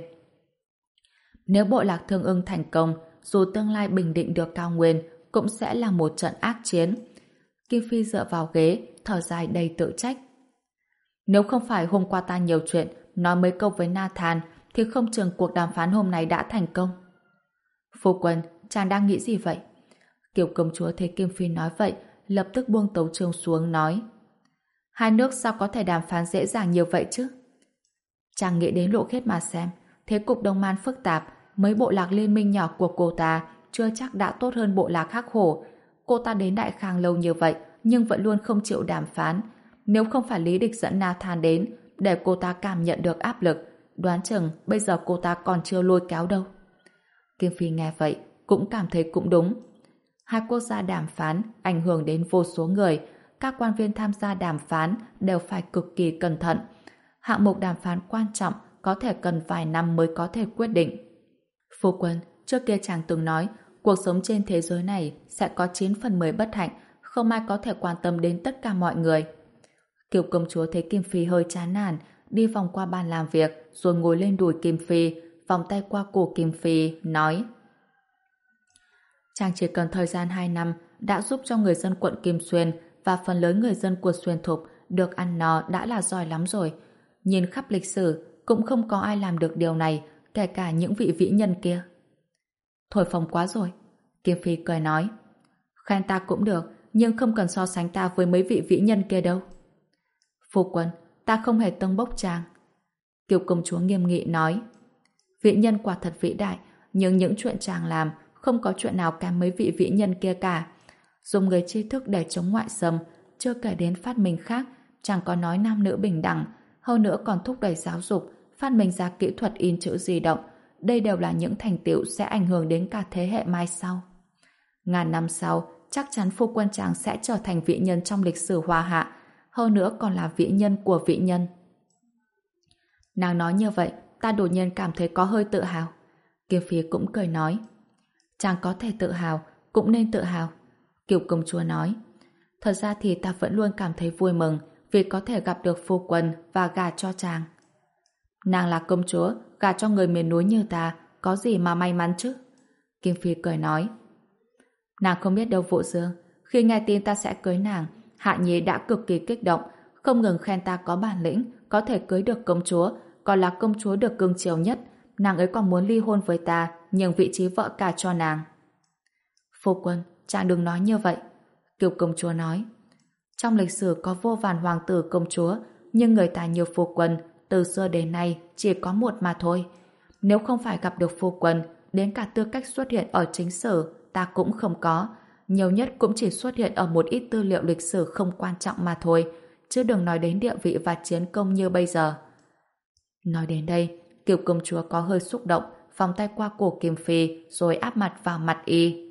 Nếu bộ lạc Thương Ưng thành công, dù tương lai bình định được cao nguyên, cũng sẽ là một trận ác chiến. Kim Phi dựa vào ghế, thở dài đầy tự trách. Nếu không phải hôm qua ta nhiều chuyện, nói mấy câu với Nathan, thì không chừng cuộc đàm phán hôm nay đã thành công. Phu quân, chàng đang nghĩ gì vậy? Kiều công chúa thấy Kim Phi nói vậy, lập tức buông tấu chương xuống nói. Hai nước sao có thể đàm phán dễ dàng như vậy chứ? Chàng nghĩ đến Lộ Khiết mà xem, thế cục Đông Man phức tạp, mấy bộ lạc liên minh nhỏ của cô ta chưa chắc đã tốt hơn bộ lạc Hắc Hổ. Cô ta đến Đại Khang lâu như vậy, nhưng vẫn luôn không chịu đàm phán. Nếu không phải Lý Địch dẫn Nathan đến, để cô ta cảm nhận được áp lực, đoán chừng bây giờ cô ta còn chưa lôi kéo đâu. Kim Phi nghe vậy, cũng cảm thấy cũng đúng. Hai quốc gia đàm phán ảnh hưởng đến vô số người, các quan viên tham gia đàm phán đều phải cực kỳ cẩn thận. Hạng mục đàm phán quan trọng có thể cần vài năm mới có thể quyết định. Phu quân, trước kia chàng từng nói cuộc sống trên thế giới này sẽ có chín phần mười bất hạnh, không ai có thể quan tâm đến tất cả mọi người. Kiều công chúa thấy Kim Phi hơi chán nản, đi vòng qua bàn làm việc rồi ngồi lên đùi Kim Phi, vòng tay qua cổ Kim Phi, nói: chàng chỉ cần thời gian hai năm đã giúp cho người dân quận Kim Xuyên và phần lớn người dân của Xuyên Thục được ăn no đã là giỏi lắm rồi. Nhìn khắp lịch sử cũng không có ai làm được điều này, kể cả những vị vĩ nhân kia. Thổi phồng quá rồi. Kim Phi cười nói: khen ta cũng được, nhưng không cần so sánh ta với mấy vị vĩ nhân kia đâu. Phu quân, ta không hề tâng bốc chàng. Kiều công chúa nghiêm nghị nói: vĩ nhân quả thật vĩ đại, nhưng những chuyện chàng làm không có chuyện nào kém mấy vị vĩ nhân kia cả. Dùng người tri thức để chống ngoại xâm, chưa kể đến phát minh khác, chẳng có nói nam nữ bình đẳng, hơn nữa còn thúc đẩy giáo dục, phát minh ra kỹ thuật in chữ di động. Đây đều là những thành tựu sẽ ảnh hưởng đến cả thế hệ mai sau. Ngàn năm sau, chắc chắn phu quân chàng sẽ trở thành vĩ nhân trong lịch sử Hoa Hạ, hơn nữa còn là vĩ nhân của vĩ nhân. Nàng nói như vậy, ta đột nhiên cảm thấy có hơi tự hào. Kiều Phi cũng cười nói: chàng có thể tự hào, cũng nên tự hào. Kiều công chúa nói: thật ra thì ta vẫn luôn cảm thấy vui mừng vì có thể gặp được phu quân và gả cho chàng. Nàng là công chúa, gả cho người miền núi như ta, có gì mà may mắn chứ? Kim Phi cười nói: nàng không biết đâu Vũ Dương, khi nghe tin ta sẽ cưới nàng, Hạ Nhi đã cực kỳ kích động, không ngừng khen ta có bản lĩnh, có thể cưới được công chúa, còn là công chúa được cưng chiều nhất. Nàng ấy còn muốn ly hôn với ta, nhường vị trí vợ cả cho nàng. Phu quân, chàng đừng nói như vậy. Kiều công chúa nói: trong lịch sử có vô vàn hoàng tử công chúa, nhưng người ta như phu quân từ xưa đến nay chỉ có một mà thôi. Nếu không phải gặp được phu quân, đến cả tư cách xuất hiện ở chính sử ta cũng không có, nhiều nhất cũng chỉ xuất hiện ở một ít tư liệu lịch sử không quan trọng mà thôi, chứ đừng nói đến địa vị và chiến công như bây giờ. Nói đến đây, Kiều công chúa có hơi xúc động, vòng tay qua cổ Kim Phi rồi áp mặt vào mặt y.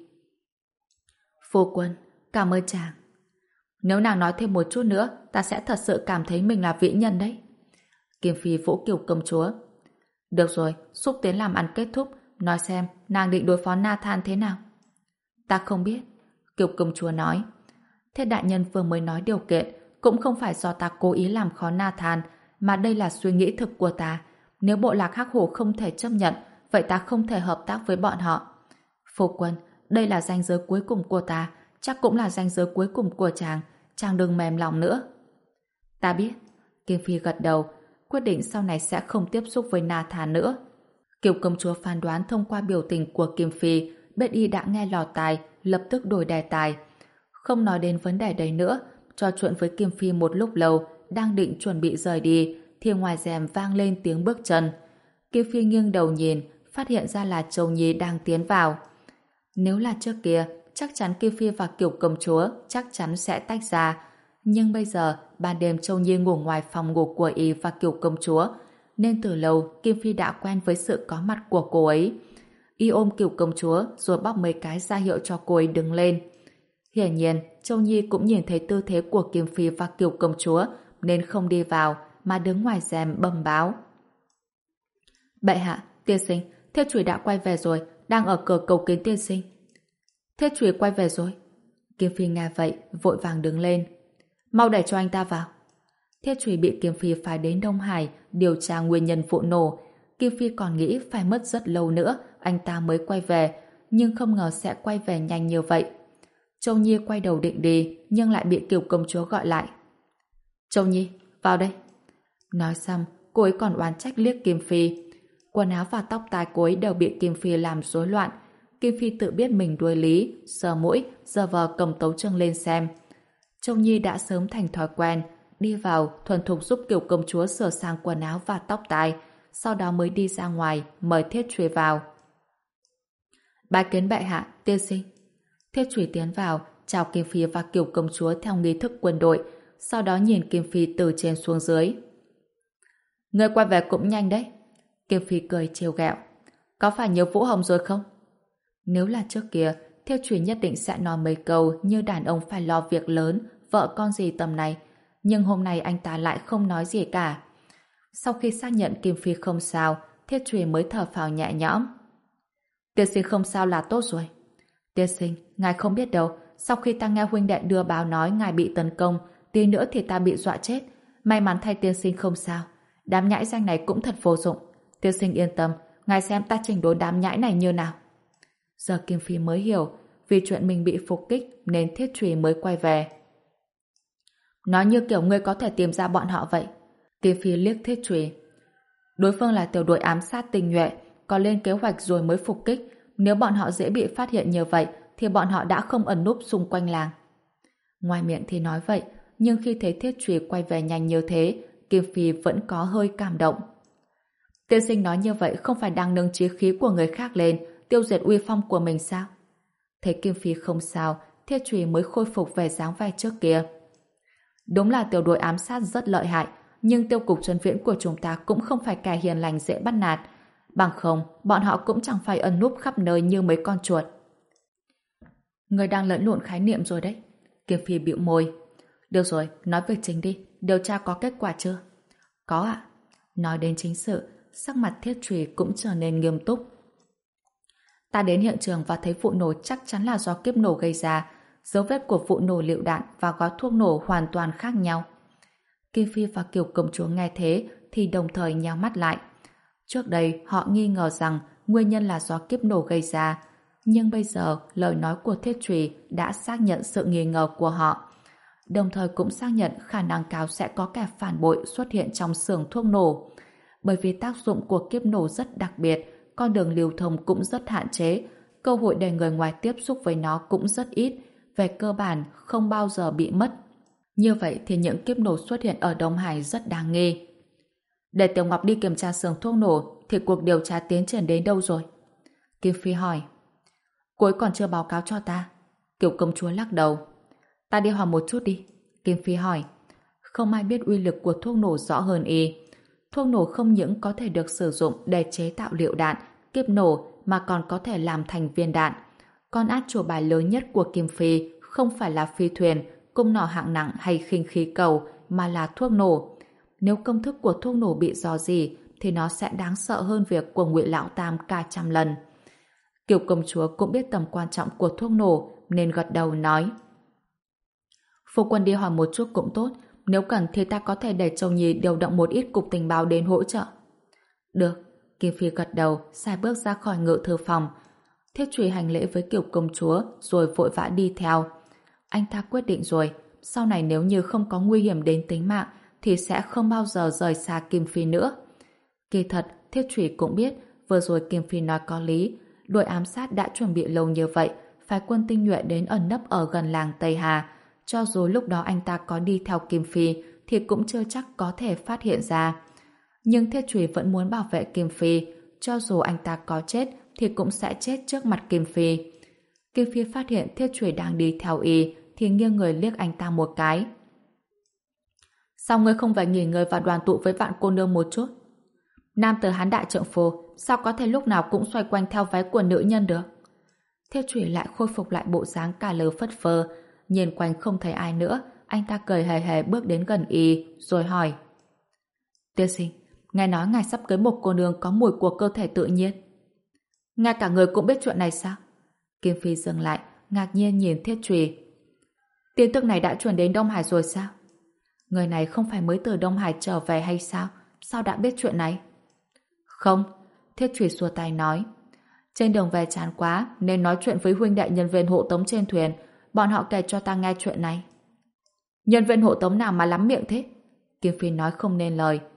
Phu quân, cảm ơn chàng. Nếu nàng nói thêm một chút nữa, ta sẽ thật sự cảm thấy mình là vĩ nhân đấy. Kim Phi vỗ Kiều công chúa. Được rồi, xúc tiến làm ăn kết thúc, nói xem nàng định đối phó Nathan thế nào. Ta không biết. Kiều công chúa nói. Thế đại nhân vừa mới nói điều kiện, cũng không phải do ta cố ý làm khó Nathan, mà đây là suy nghĩ thực của ta. Nếu bộ lạc Hắc Hổ không thể chấp nhận, vậy ta không thể hợp tác với bọn họ. Phu quân, đây là ranh giới cuối cùng của ta, chắc cũng là ranh giới cuối cùng của chàng, chàng đừng mềm lòng nữa. Ta biết. Kim Phi gật đầu, quyết định sau này sẽ không tiếp xúc với Nathan nữa. Kiều công chúa phán đoán thông qua biểu tình của Kim Phi, biết y đã nghe lọt tai, lập tức đổi đề tài. Không nói đến vấn đề đấy nữa, trò chuyện với Kim Phi một lúc lâu, đang định chuẩn bị rời đi, thì ngoài rèm vang lên tiếng bước chân. Kim Phi nghiêng đầu nhìn, phát hiện ra là Châu Nhi đang tiến vào. Nếu là trước kia, chắc chắn Kim Phi và Kiều công chúa chắc chắn sẽ tách ra. Nhưng bây giờ, ban đêm Châu Nhi ngủ ngoài phòng ngủ của y và Kiều công chúa, nên từ lâu Kim Phi đã quen với sự có mặt của cô ấy. Y ôm Kiều công chúa rồi bóp mấy cái ra hiệu cho cô ấy đứng lên. Hiển nhiên, Châu Nhi cũng nhìn thấy tư thế của Kim Phi và Kiều công chúa nên không đi vào mà đứng ngoài rèm bẩm báo. Bệ hạ, tiên sinh, Thiết Chủy đã quay về rồi, đang ở cửa cầu kiến tiên sinh. Thiết Chủy quay về rồi. Kim Phi nghe vậy, vội vàng đứng lên. Mau để cho anh ta vào. Thiết Chủy bị Kim Phi phái đến Đông Hải điều tra nguyên nhân vụ nổ. Kim Phi còn nghĩ phải mất rất lâu nữa anh ta mới quay về, nhưng không ngờ sẽ quay về nhanh như vậy. Châu Nhi quay đầu định đi, nhưng lại bị Kiều công chúa gọi lại. Châu Nhi, vào đây. Nói xong, cô ấy còn oán trách liếc Kim Phi. Quần áo và tóc tai cô ấy đều bị Kim Phi làm rối loạn. Kim Phi tự biết mình đuối lý, sờ mũi, giờ vờ cầm tấu chương lên xem. Châu Nhi đã sớm thành thói quen, đi vào thuần thục giúp Kiều công chúa sửa sang quần áo và tóc tai, sau đó mới đi ra ngoài mời Thiết Truy vào. Bái kiến bệ hạ, tiên sinh. Thiết Truy tiến vào, chào Kim Phi và Kiều công chúa theo nghi thức quân đội, sau đó nhìn Kim Phi từ trên xuống dưới. Người quay về cũng nhanh đấy. Kim Phi cười trêu ghẹo. Có phải nhớ Vũ Hồng rồi không? Nếu là trước kia, Thiết Truy nhất định sẽ nói mấy câu như đàn ông phải lo việc lớn, vợ con gì tầm này. Nhưng hôm nay anh ta lại không nói gì cả. Sau khi xác nhận Kim Phi không sao, Thiết Truy mới thở phào nhẹ nhõm. Tiên sinh không sao là tốt rồi. Tiên sinh, ngài không biết đâu, sau khi ta nghe huynh đệ đưa báo nói ngài bị tấn công, tí nữa thì ta bị dọa chết. May mắn thay tiên sinh không sao. Đám nhãi danh này cũng thật vô dụng. Tiên sinh yên tâm, ngài xem ta chỉnh đốn đám nhãi này như nào. Giờ Kim Phi mới hiểu, vì chuyện mình bị phục kích nên Thiết Truy mới quay về. Nói như kiểu ngươi có thể tìm ra bọn họ vậy. Kim Phi liếc Thiết Truy. Đối phương là tiểu đội ám sát tinh nhuệ, có lên kế hoạch rồi mới phục kích. Nếu bọn họ dễ bị phát hiện như vậy, thì bọn họ đã không ẩn núp xung quanh làng. Ngoài miệng thì nói vậy, nhưng khi thấy Thiết Truy quay về nhanh như thế, Kim Phi vẫn có hơi cảm động. Tiên sinh nói như vậy không phải đang nâng chí khí của người khác lên, tiêu diệt uy phong của mình sao? Thấy Kim Phi không sao, Thiết Truy mới khôi phục về dáng vẻ trước kia. Đúng là tiểu đội ám sát rất lợi hại, nhưng tiêu cục Trấn Viễn của chúng ta cũng không phải kẻ hiền lành dễ bắt nạt. Bằng không, bọn họ cũng chẳng phải ẩn núp khắp nơi như mấy con chuột. Người đang lẫn lộn khái niệm rồi đấy. Kim Phi bĩu môi. Được rồi, nói việc chính đi. Điều tra có kết quả chưa? Có ạ. Nói đến chính sự, sắc mặt Thiết Truy cũng trở nên nghiêm túc. Ta đến hiện trường và thấy vụ nổ chắc chắn là do kiếp nổ gây ra. Dấu vết của vụ nổ lựu đạn và gói thuốc nổ hoàn toàn khác nhau. Kim Phi và Kiều công chúa nghe thế thì đồng thời nheo mắt lại. Trước đây họ nghi ngờ rằng nguyên nhân là do kiếp nổ gây ra, nhưng bây giờ lời nói của Thiết Truy đã xác nhận sự nghi ngờ của họ, đồng thời cũng xác nhận khả năng cao sẽ có kẻ phản bội xuất hiện trong xưởng thuốc nổ. Bởi vì tác dụng của kiếp nổ rất đặc biệt, con đường lưu thông cũng rất hạn chế, cơ hội để người ngoài tiếp xúc với nó cũng rất ít, về cơ bản không bao giờ bị mất. Như vậy thì những kiếp nổ xuất hiện ở Đông Hải rất đáng nghi. Để Tiểu Ngọc đi kiểm tra xưởng thuốc nổ thì cuộc điều tra tiến triển đến đâu rồi? Kim Phi hỏi. Cô ấy còn chưa báo cáo cho ta. Kiều công chúa lắc đầu. Ta đi hỏi một chút đi. Kim Phi hỏi. Không ai biết uy lực của thuốc nổ rõ hơn y. Thuốc nổ không những có thể được sử dụng để chế tạo lựu đạn, kiếp nổ mà còn có thể làm thành viên đạn. Con át chủ bài lớn nhất của Kim Phi không phải là phi thuyền, cung nỏ hạng nặng hay khinh khí cầu mà là thuốc nổ. Nếu công thức của thuốc nổ bị rò rỉ thì nó sẽ đáng sợ hơn việc của Ngụy Lão Tam cả trăm lần. Kiều công chúa cũng biết tầm quan trọng của thuốc nổ nên gật đầu nói. Phu quân đi hỏi một chút cũng tốt, nếu cần thì ta có thể để Châu Nhi điều động một ít cục tình báo đến hỗ trợ. Được, Kim Phi gật đầu, sai bước ra khỏi ngự thư phòng. Thiết Truy hành lễ với Kiều công chúa rồi vội vã đi theo. Anh ta quyết định rồi, sau này nếu như không có nguy hiểm đến tính mạng thì sẽ không bao giờ rời xa Kim Phi nữa. Kỳ thật, Thiết Truy cũng biết vừa rồi Kim Phi nói có lý, đội ám sát đã chuẩn bị lâu như vậy, phái quân tinh nhuệ đến ẩn nấp ở gần làng Tây Hà. Cho dù lúc đó anh ta có đi theo Kim Phi thì cũng chưa chắc có thể phát hiện ra. Nhưng Thiết Truy vẫn muốn bảo vệ Kim Phi, cho dù anh ta có chết thì cũng sẽ chết trước mặt Kim Phi. Kim Phi phát hiện Thiết Truy đang đi theo y thì nghiêng người liếc anh ta một cái. Sao ngươi không về nghỉ ngơi và đoàn tụ với vạn cô nương một chút? Nam tử hán đại trượng phu, sao có thể lúc nào cũng xoay quanh theo váy của nữ nhân được? Thiết Truy lại khôi phục lại bộ dáng cả lơ phất phơ, nhìn quanh không thấy ai nữa, anh ta cười hề hề bước đến gần y, rồi hỏi. Tiên sinh, nghe nói ngài sắp cưới một cô nương có mùi của cơ thể tự nhiên. Ngay cả người cũng biết chuyện này sao? Kim Phi dừng lại, ngạc nhiên nhìn Thiết Truy. Tin tức này đã truyền đến Đông Hải rồi sao? Người này không phải mới từ Đông Hải trở về hay sao? Sao đã biết chuyện này? Không, Thiết Truy xua tay nói. Trên đường về chán quá nên nói chuyện với huynh đệ nhân viên hộ tống trên thuyền, bọn họ kể cho ta nghe chuyện này. Nhân viên hộ tống nào mà lắm miệng thế? Kim Phi nói không nên lời.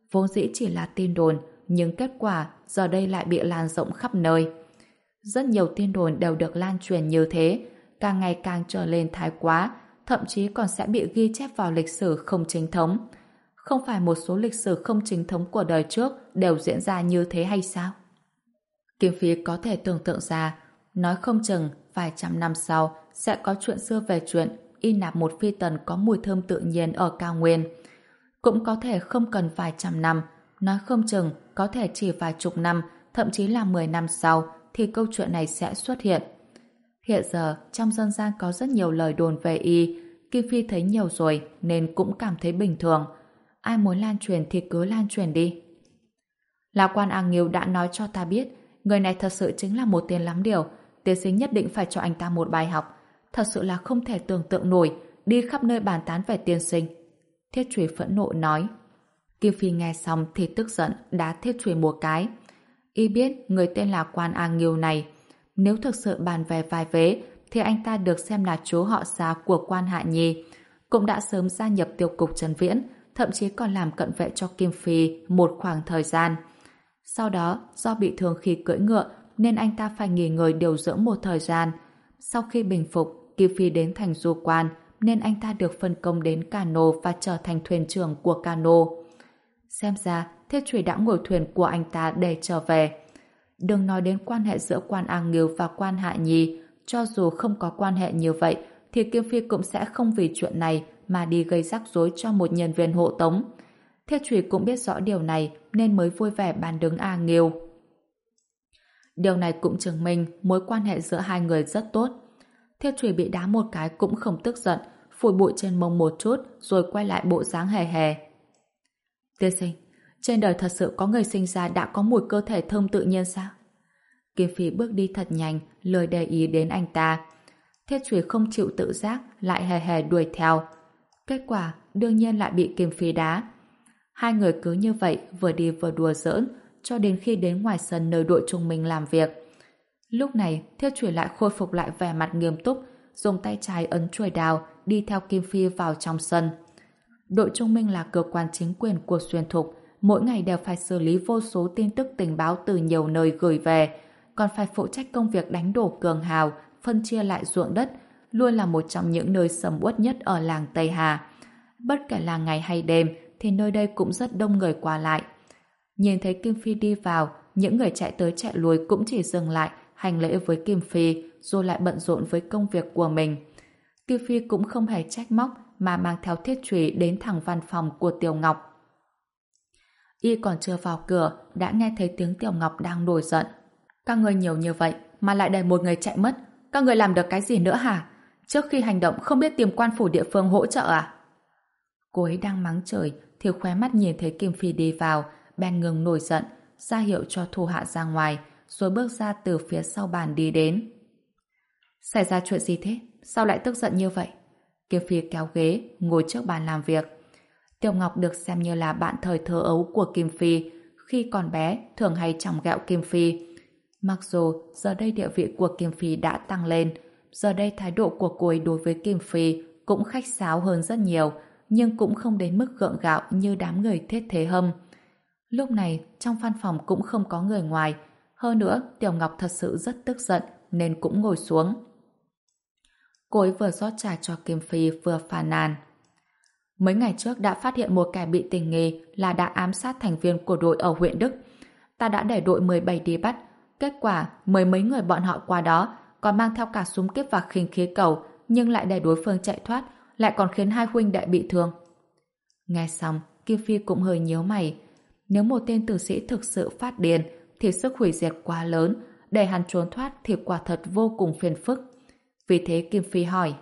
Vốn dĩ chỉ là tin đồn, nhưng kết quả giờ đây lại bị lan rộng khắp nơi. Rất nhiều tin đồn đều được lan truyền như thế, càng ngày càng trở lên thái quá, thậm chí còn sẽ bị ghi chép vào lịch sử không chính thống. Không phải một số lịch sử không chính thống của đời trước đều diễn ra như thế hay sao? Kim Phi có thể tưởng tượng ra, nói không chừng vài trăm năm sau sẽ có chuyện xưa về chuyện y nạp một phi tần có mùi thơm tự nhiên ở cao nguyên. Cũng có thể không cần vài trăm năm, nói không chừng có thể chỉ vài chục năm, thậm chí là mười năm sau thì câu chuyện này sẽ xuất hiện. Hiện giờ, trong dân gian có rất nhiều lời đồn về y, Kim Phi thấy nhiều rồi nên cũng cảm thấy bình thường. Ai muốn lan truyền thì cứ lan truyền đi. Lão quan A Nghiêu đã nói cho ta biết, người này thật sự chính là một tên lắm điều, tiến sĩ nhất định phải cho anh ta một bài học. Thật sự là không thể tưởng tượng nổi, đi khắp nơi bàn tán về tiên sinh. Thiết Trùy phẫn nộ nói. Kim Phi nghe xong thì tức giận đá Thiết Trùy một cái. Y biết người tên là quan A Nghiêu này, nếu thực sự bàn về vai vế thì anh ta được xem là chú họ xa của quan Hạ Nhi, cũng đã sớm gia nhập tiêu cục Trấn Viễn, thậm chí còn làm cận vệ cho Kim Phi một khoảng thời gian. Sau đó, do bị thương khi cưỡi ngựa nên anh ta phải nghỉ ngơi điều dưỡng một thời gian. Sau khi bình phục, Kim Phi đến thành du quan nên anh ta được phân công đến cano và trở thành thuyền trưởng của cano. Xem ra, Thiết Trùy đã ngồi thuyền của anh ta để trở về. Đừng nói đến quan hệ giữa quan A Nghiêu và quan Hạ Nhi, cho dù không có quan hệ như vậy thì Kim Phi cũng sẽ không vì chuyện này mà đi gây rắc rối cho một nhân viên hộ tống. Thiết Trùy cũng biết rõ điều này nên mới vui vẻ bàn đứng A Nghiêu. Điều này cũng chứng minh mối quan hệ giữa hai người rất tốt. Thiết Trùy bị đá một cái cũng không tức giận, phủi bụi trên mông một chút rồi quay lại bộ dáng hề hề. Tiên sinh, trên đời thật sự có người sinh ra đã có mùi cơ thể thơm tự nhiên sao? Kim Phi bước đi thật nhanh, lười để ý đến anh ta. Thiết Trùy không chịu tự giác, lại hề hề đuổi theo. Kết quả đương nhiên lại bị Kim Phi đá. Hai người cứ như vậy vừa đi vừa đùa giỡn cho đến khi đến ngoài sân nơi đội trung minh làm việc. Lúc này Thiết Trùy lại khôi phục lại vẻ mặt nghiêm túc, dùng tay trái ấn chuôi đao đi theo Kim Phi vào trong sân. Đội trung minh là cơ quan chính quyền của Xuyên Thục, mỗi ngày đều phải xử lý vô số tin tức tình báo từ nhiều nơi gửi về, còn phải phụ trách công việc đánh đổ cường hào, phân chia lại ruộng đất, luôn là một trong những nơi sầm uất nhất ở làng Tây Hà. Bất kể là ngày hay đêm thì nơi đây cũng rất đông người qua lại. Nhìn thấy Kim Phi đi vào, những người chạy tới chạy lui cũng chỉ dừng lại hành lễ với Kim Phi rồi lại bận rộn với công việc của mình. Kim Phi cũng không hề trách móc mà mang theo Thiết Trùy đến thẳng văn phòng của Tiểu Ngọc. Y còn chưa vào cửa đã nghe thấy tiếng Tiểu Ngọc đang nổi giận. Các người nhiều như vậy mà lại để một người chạy mất, các người làm được cái gì nữa hả? Trước khi hành động không biết tìm quan phủ địa phương hỗ trợ à? Cô ấy đang mắng trời thì khóe mắt nhìn thấy Kim Phi đi vào, bèn ngừng nổi giận, ra hiệu cho thủ hạ ra ngoài, rồi bước ra từ phía sau bàn đi đến. Xảy ra chuyện gì thế? Sao lại tức giận như vậy? Kim Phi kéo ghế, ngồi trước bàn làm việc. Tiểu Ngọc được xem như là bạn thời thơ ấu của Kim Phi, khi còn bé thường hay chọc ghẹo Kim Phi. Mặc dù giờ đây địa vị của Kim Phi đã tăng lên, giờ đây thái độ của cô ấy đối với Kim Phi cũng khách sáo hơn rất nhiều, nhưng cũng không đến mức gượng gạo như đám người Thiết Thế Hâm. Lúc này, trong văn phòng cũng không có người ngoài. Hơn nữa, Tiểu Ngọc thật sự rất tức giận nên cũng ngồi xuống. Cô ấy vừa rót trà cho Kim Phi vừa phàn nàn. Mấy ngày trước đã phát hiện một kẻ bị tình nghi là đã ám sát thành viên của đội ở huyện Đức. Ta đã để đội mười bảy đi bắt. Kết quả, mười mấy người bọn họ qua đó còn mang theo cả súng kíp và khinh khí cầu, nhưng lại để đối phương chạy thoát, lại còn khiến hai huynh đệ bị thương. Nghe xong, Kim Phi cũng hơi nhíu mày. Nếu một tên tử sĩ thực sự phát điên thì sức hủy diệt quá lớn, để hắn trốn thoát thì quả thật vô cùng phiền phức. Vì thế Kim Phi hỏi: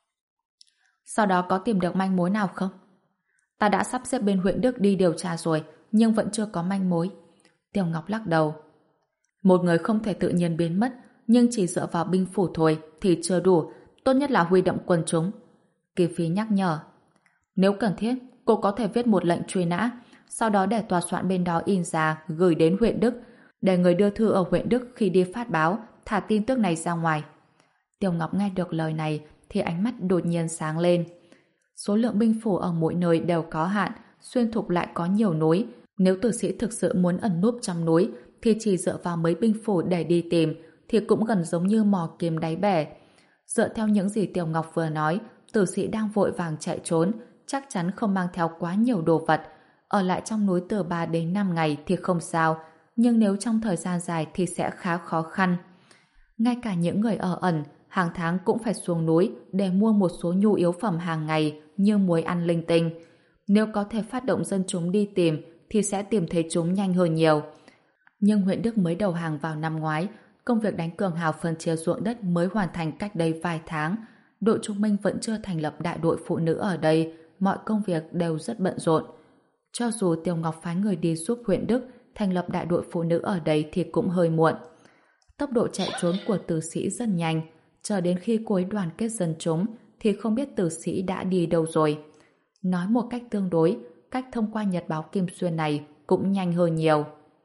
sau đó có tìm được manh mối nào không? Ta đã sắp xếp bên huyện Đức đi điều tra rồi, nhưng vẫn chưa có manh mối. Tiểu Ngọc lắc đầu. Một người không thể tự nhiên biến mất, nhưng chỉ dựa vào binh phủ thôi thì chưa đủ, tốt nhất là huy động quần chúng. Kim Phi nhắc nhở. Nếu cần thiết, cô có thể viết một lệnh truy nã, sau đó để tòa soạn bên đó in ra gửi đến huyện Đức, để người đưa thư ở huyện Đức khi đi phát báo thả tin tức này ra ngoài. Tiểu Ngọc nghe được lời này thì ánh mắt đột nhiên sáng lên. Số lượng binh phủ ở mỗi nơi đều có hạn, Xuyên Thục lại có nhiều núi, Nếu tử sĩ thực sự muốn ẩn núp trong núi thì chỉ dựa vào mấy binh phủ để đi tìm thì cũng gần giống như mò kim đáy bể. Dựa theo những gì Tiểu Ngọc vừa nói, tử sĩ đang vội vàng chạy trốn, chắc chắn không mang theo quá nhiều đồ vật. Ở lại trong núi từ ba đến năm ngày thì không sao, nhưng nếu trong thời gian dài thì sẽ khá khó khăn. Ngay cả những người ở ẩn, hàng tháng cũng phải xuống núi để mua một số nhu yếu phẩm hàng ngày như muối ăn linh tinh. Nếu có thể phát động dân chúng đi tìm thì sẽ tìm thấy chúng nhanh hơn nhiều. Nhưng huyện Đức mới đầu hàng vào năm ngoái, công việc đánh cường hào phân chia ruộng đất mới hoàn thành cách đây vài tháng. Đội Trung Minh vẫn chưa thành lập đại đội phụ nữ ở đây, mọi công việc đều rất bận rộn. Cho dù Tiêu Ngọc phái người đi giúp huyện Đức thành lập đại đội phụ nữ ở đây thì cũng hơi muộn. Tốc độ chạy trốn của tử sĩ rất nhanh, chờ đến khi cô ấy đoàn kết dân chúng thì không biết tử sĩ đã đi đâu rồi. Nói một cách tương đối, cách thông qua nhật báo Kim Xuyên này cũng nhanh hơn nhiều.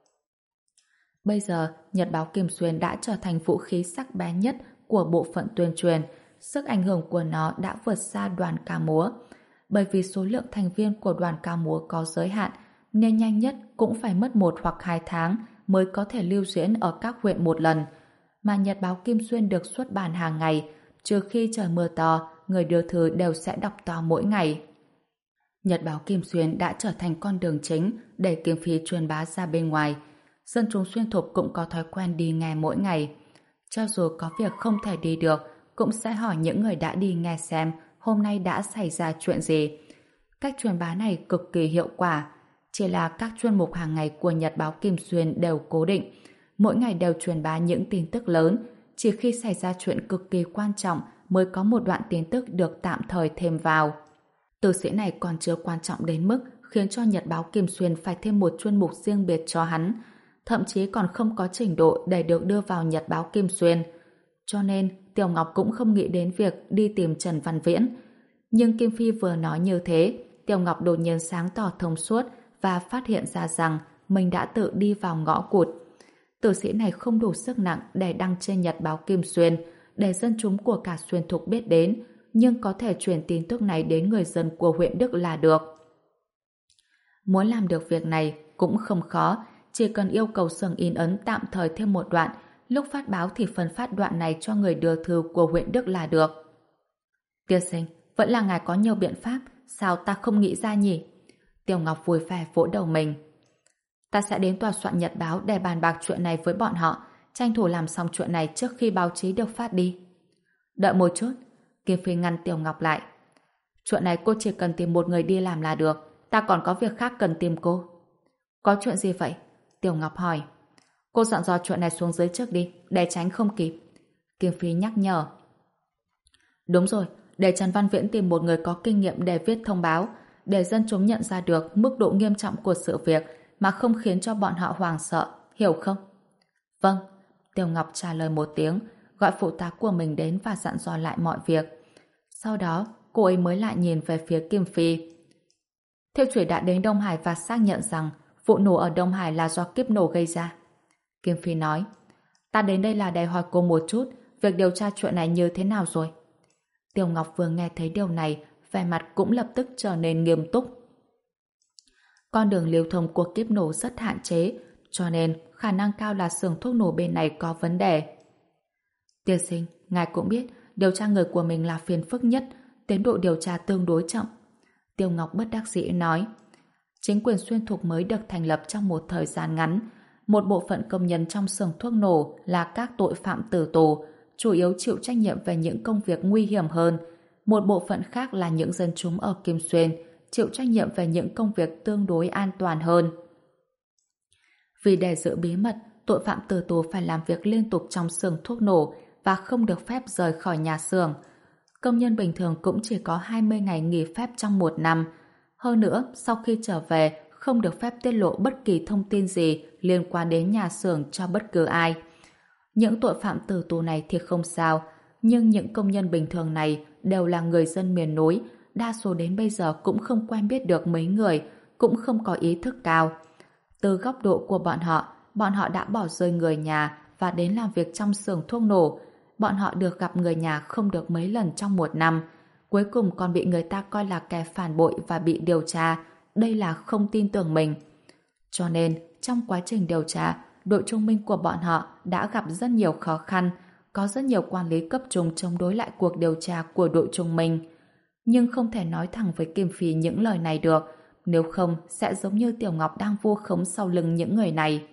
Bây giờ, nhật báo Kim Xuyên đã trở thành vũ khí sắc bén nhất của bộ phận tuyên truyền, sức ảnh hưởng của nó đã vượt xa đoàn ca múa. Bởi vì số lượng thành viên của đoàn ca múa có giới hạn, nên nhanh nhất cũng phải mất một hoặc hai tháng mới có thể lưu diễn ở các huyện một lần. Mà nhật báo Kim Xuyên được xuất bản hàng ngày, trừ khi trời mưa to, người đưa thư đều sẽ đọc to mỗi ngày. Nhật báo Kim Xuyên đã trở thành con đường chính để kiếm phí truyền bá ra bên ngoài. Dân chúng xuyên thục cũng có thói quen đi nghe mỗi ngày. Cho dù có việc không thể đi được, cũng sẽ hỏi những người đã đi nghe xem hôm nay đã xảy ra chuyện gì. Cách truyền bá này cực kỳ hiệu quả. Chỉ là các chuyên mục hàng ngày của Nhật báo Kim Xuyên đều cố định. Mỗi ngày đều truyền bá những tin tức lớn. Chỉ khi xảy ra chuyện cực kỳ quan trọng mới có một đoạn tin tức được tạm thời thêm vào. Tử sĩ này còn chưa quan trọng đến mức khiến cho Nhật báo Kim Xuyên phải thêm một chuyên mục riêng biệt cho hắn. Thậm chí còn không có trình độ để được đưa vào Nhật báo Kim Xuyên. Cho nên, Tiểu Ngọc cũng không nghĩ đến việc đi tìm Trần Văn Viễn. Nhưng Kim Phi vừa nói như thế, Tiểu Ngọc đột nhiên sáng tỏ thông suốt và phát hiện ra rằng mình đã tự đi vào ngõ cụt. Tử sĩ này không đủ sức nặng để đăng trên Nhật báo Kim Xuyên, để dân chúng của cả Xuyên Thục biết đến, nhưng có thể truyền tin tức này đến người dân của huyện Đức là được. Muốn làm được việc này cũng không khó, chỉ cần yêu cầu xưởng in ấn tạm thời thêm một đoạn, lúc phát báo thì phân phát đoạn này cho người đưa thư của huyện Đức là được. Tiên sinh, vẫn là ngài có nhiều biện pháp, sao ta không nghĩ ra nhỉ? Tiểu Ngọc vui vẻ vỗ đầu mình. Ta sẽ đến tòa soạn nhật báo để bàn bạc chuyện này với bọn họ, tranh thủ làm xong chuyện này trước khi báo chí được phát đi. Đợi một chút, Kim Phi ngăn Tiểu Ngọc lại. Chuyện này cô chỉ cần tìm một người đi làm là được, ta còn có việc khác cần tìm cô. Có chuyện gì vậy? Tiểu Ngọc hỏi. Cô dọn dò chuyện này xuống dưới trước đi, để tránh không kịp. Kim Phi nhắc nhở. Đúng rồi, để Trần Văn Viễn tìm một người có kinh nghiệm để viết thông báo, để dân chúng nhận ra được mức độ nghiêm trọng của sự việc mà không khiến cho bọn họ hoảng sợ, hiểu không? Vâng, Tiểu Ngọc trả lời một tiếng, gọi phụ tá của mình đến và dặn dò lại mọi việc. Sau đó, cô ấy mới lại nhìn về phía Kim Phi. Thiêu Chủy đã đến Đông Hải và xác nhận rằng vụ nổ ở Đông Hải là do kiếp nổ gây ra. Kim Phi nói, ta đến đây là để hỏi cô một chút, việc điều tra chuyện này như thế nào rồi? Tiểu Ngọc vừa nghe thấy điều này, vẻ mặt cũng lập tức trở nên nghiêm túc. Con đường lưu thông của kiếp nổ rất hạn chế, cho nên khả năng cao là xưởng thuốc nổ bên này có vấn đề. Tiên sinh, ngài cũng biết, điều tra người của mình là phiền phức nhất, tiến độ điều tra tương đối chậm. Tiêu Ngọc bất đắc dĩ nói. Chính quyền Xuyên Thục mới được thành lập trong một thời gian ngắn. Một bộ phận công nhân trong xưởng thuốc nổ là các tội phạm tử tù, chủ yếu chịu trách nhiệm về những công việc nguy hiểm hơn. Một bộ phận khác là những dân chúng ở Kim Xuyên, chịu trách nhiệm về những công việc tương đối an toàn hơn. Vì để giữ bí mật, tội phạm tử tù phải làm việc liên tục trong xưởng thuốc nổ và không được phép rời khỏi nhà xưởng. Công nhân bình thường cũng chỉ có hai mươi ngày nghỉ phép trong một năm. Hơn nữa, sau khi trở về, không được phép tiết lộ bất kỳ thông tin gì liên quan đến nhà xưởng cho bất cứ ai. Những tội phạm tử tù này thì không sao, nhưng những công nhân bình thường này đều là người dân miền núi, đa số đến bây giờ cũng không quen biết được mấy người, cũng không có ý thức cao. Từ góc độ của bọn họ, bọn họ đã bỏ rơi người nhà và đến làm việc trong xưởng thuốc nổ. Bọn họ được gặp người nhà không được mấy lần trong một năm, cuối cùng còn bị người ta coi là kẻ phản bội và bị điều tra. Đây là không tin tưởng mình. Cho nên, trong quá trình điều tra, đội trung minh của bọn họ đã gặp rất nhiều khó khăn, có rất nhiều quản lý cấp trung chống đối lại cuộc điều tra của đội trung minh. Nhưng không thể nói thẳng với Kim Phi những lời này được, nếu không sẽ giống như Tiểu Ngọc đang vu khống sau lưng những người này.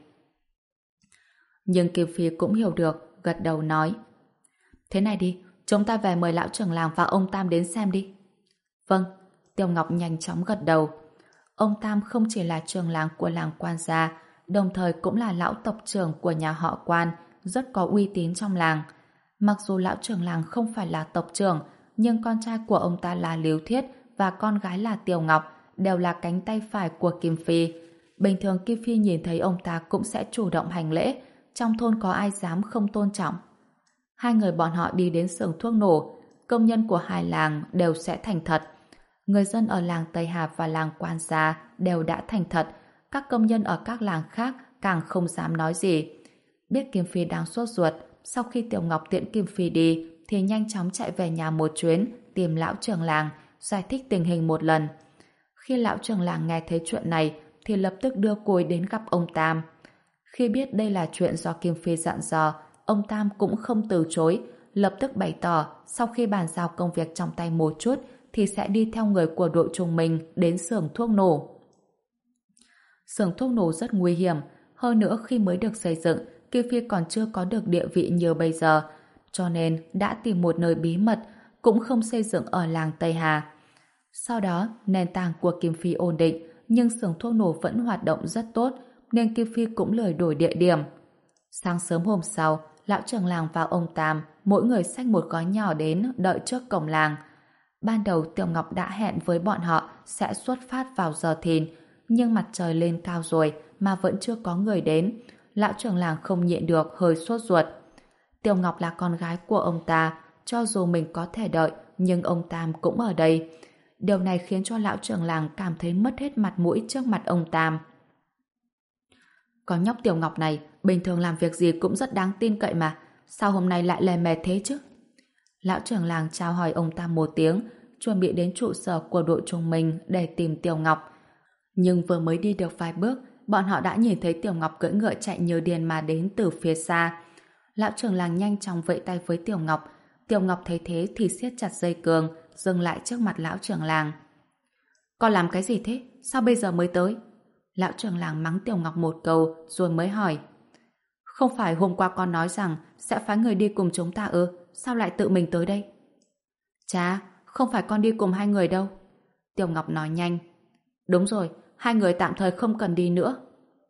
Nhưng Kim Phi cũng hiểu được, gật đầu nói: thế này đi, chúng ta về mời lão trưởng làng và ông Tam đến xem đi. Vâng, Tiểu Ngọc nhanh chóng gật đầu. Ông Tam không chỉ là trưởng làng của làng Quan gia, đồng thời cũng là lão tộc trưởng của nhà họ Quan, rất có uy tín trong làng. Mặc dù lão trưởng làng không phải là tộc trưởng, nhưng con trai của ông ta là Liếu Thiết và con gái là Tiểu Ngọc đều là cánh tay phải của Kim Phi. Bình thường Kim Phi nhìn thấy ông ta cũng sẽ chủ động hành lễ, trong thôn có ai dám không tôn trọng. Hai người bọn họ đi đến xưởng thuốc nổ, công nhân của hai làng đều sẽ thành thật. Người dân ở làng Tây Hà và làng Quan gia đều đã thành thật, các công nhân ở các làng khác càng không dám nói gì. Biết Kim Phi đang sốt ruột, sau khi Tiểu Ngọc tiễn Kim Phi đi thì nhanh chóng chạy về nhà một chuyến tìm lão trưởng làng, giải thích tình hình một lần. Khi lão trưởng làng nghe thấy chuyện này thì lập tức đưa cối đến gặp ông Tam. Khi biết đây là chuyện do Kim Phi dặn dò, ông Tam cũng không từ chối, lập tức bày tỏ sau khi bàn giao công việc trong tay một chút thì sẽ đi theo người của đội trung minh đến xưởng thuốc nổ. Xưởng thuốc nổ rất nguy hiểm, hơn nữa khi mới được xây dựng, Kim Phi còn chưa có được địa vị như bây giờ, cho nên đã tìm một nơi bí mật, cũng không xây dựng ở làng Tây Hà. Sau đó, nền tảng của Kim Phi ổn định, nhưng xưởng thuốc nổ vẫn hoạt động rất tốt, nên Kim Phi cũng lười đổi địa điểm. Sáng sớm hôm sau, lão trưởng làng và ông Tam, mỗi người xách một gói nhỏ đến đợi trước cổng làng. Ban đầu Tiểu Ngọc đã hẹn với bọn họ sẽ xuất phát vào giờ thìn, nhưng mặt trời lên cao rồi mà vẫn chưa có người đến. Lão trưởng làng không nhịn được hơi sốt ruột. Tiểu Ngọc là con gái của ông ta, cho dù mình có thể đợi, nhưng ông Tam cũng ở đây. Điều này khiến cho lão trưởng làng cảm thấy mất hết mặt mũi trước mặt ông Tam. Con nhóc Tiểu Ngọc này, bình thường làm việc gì cũng rất đáng tin cậy mà, sao hôm nay lại lè mè thế chứ? Lão trưởng làng chào hỏi ông Tam một tiếng, chuẩn bị đến trụ sở của đội trung minh để tìm Tiểu Ngọc. Nhưng vừa mới đi được vài bước, bọn họ đã nhìn thấy Tiểu Ngọc cưỡi ngựa chạy như điên mà đến từ phía xa. Lão trưởng làng nhanh chóng vẫy tay với Tiểu Ngọc. Tiểu Ngọc thấy thế thì siết chặt dây cương, dừng lại trước mặt lão trưởng làng. Con làm cái gì thế? Sao bây giờ mới tới? Lão trưởng làng mắng Tiểu Ngọc một câu rồi mới hỏi. Không phải hôm qua con nói rằng sẽ phái người đi cùng chúng ta ư? Sao lại tự mình tới đây? Chà, không phải con đi cùng hai người đâu. Tiểu Ngọc nói nhanh. Đúng rồi, hai người tạm thời không cần đi nữa.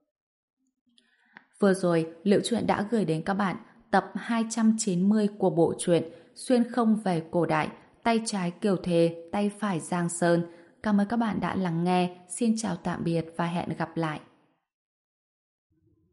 Vừa rồi, Liệu Truyện đã gửi đến các bạn tập hai trăm chín mươi của bộ truyện Xuyên không về cổ đại, tay trái Kiều Thề, tay phải Giang Sơn. Cảm ơn các bạn đã lắng nghe. Xin chào tạm biệt và hẹn gặp lại.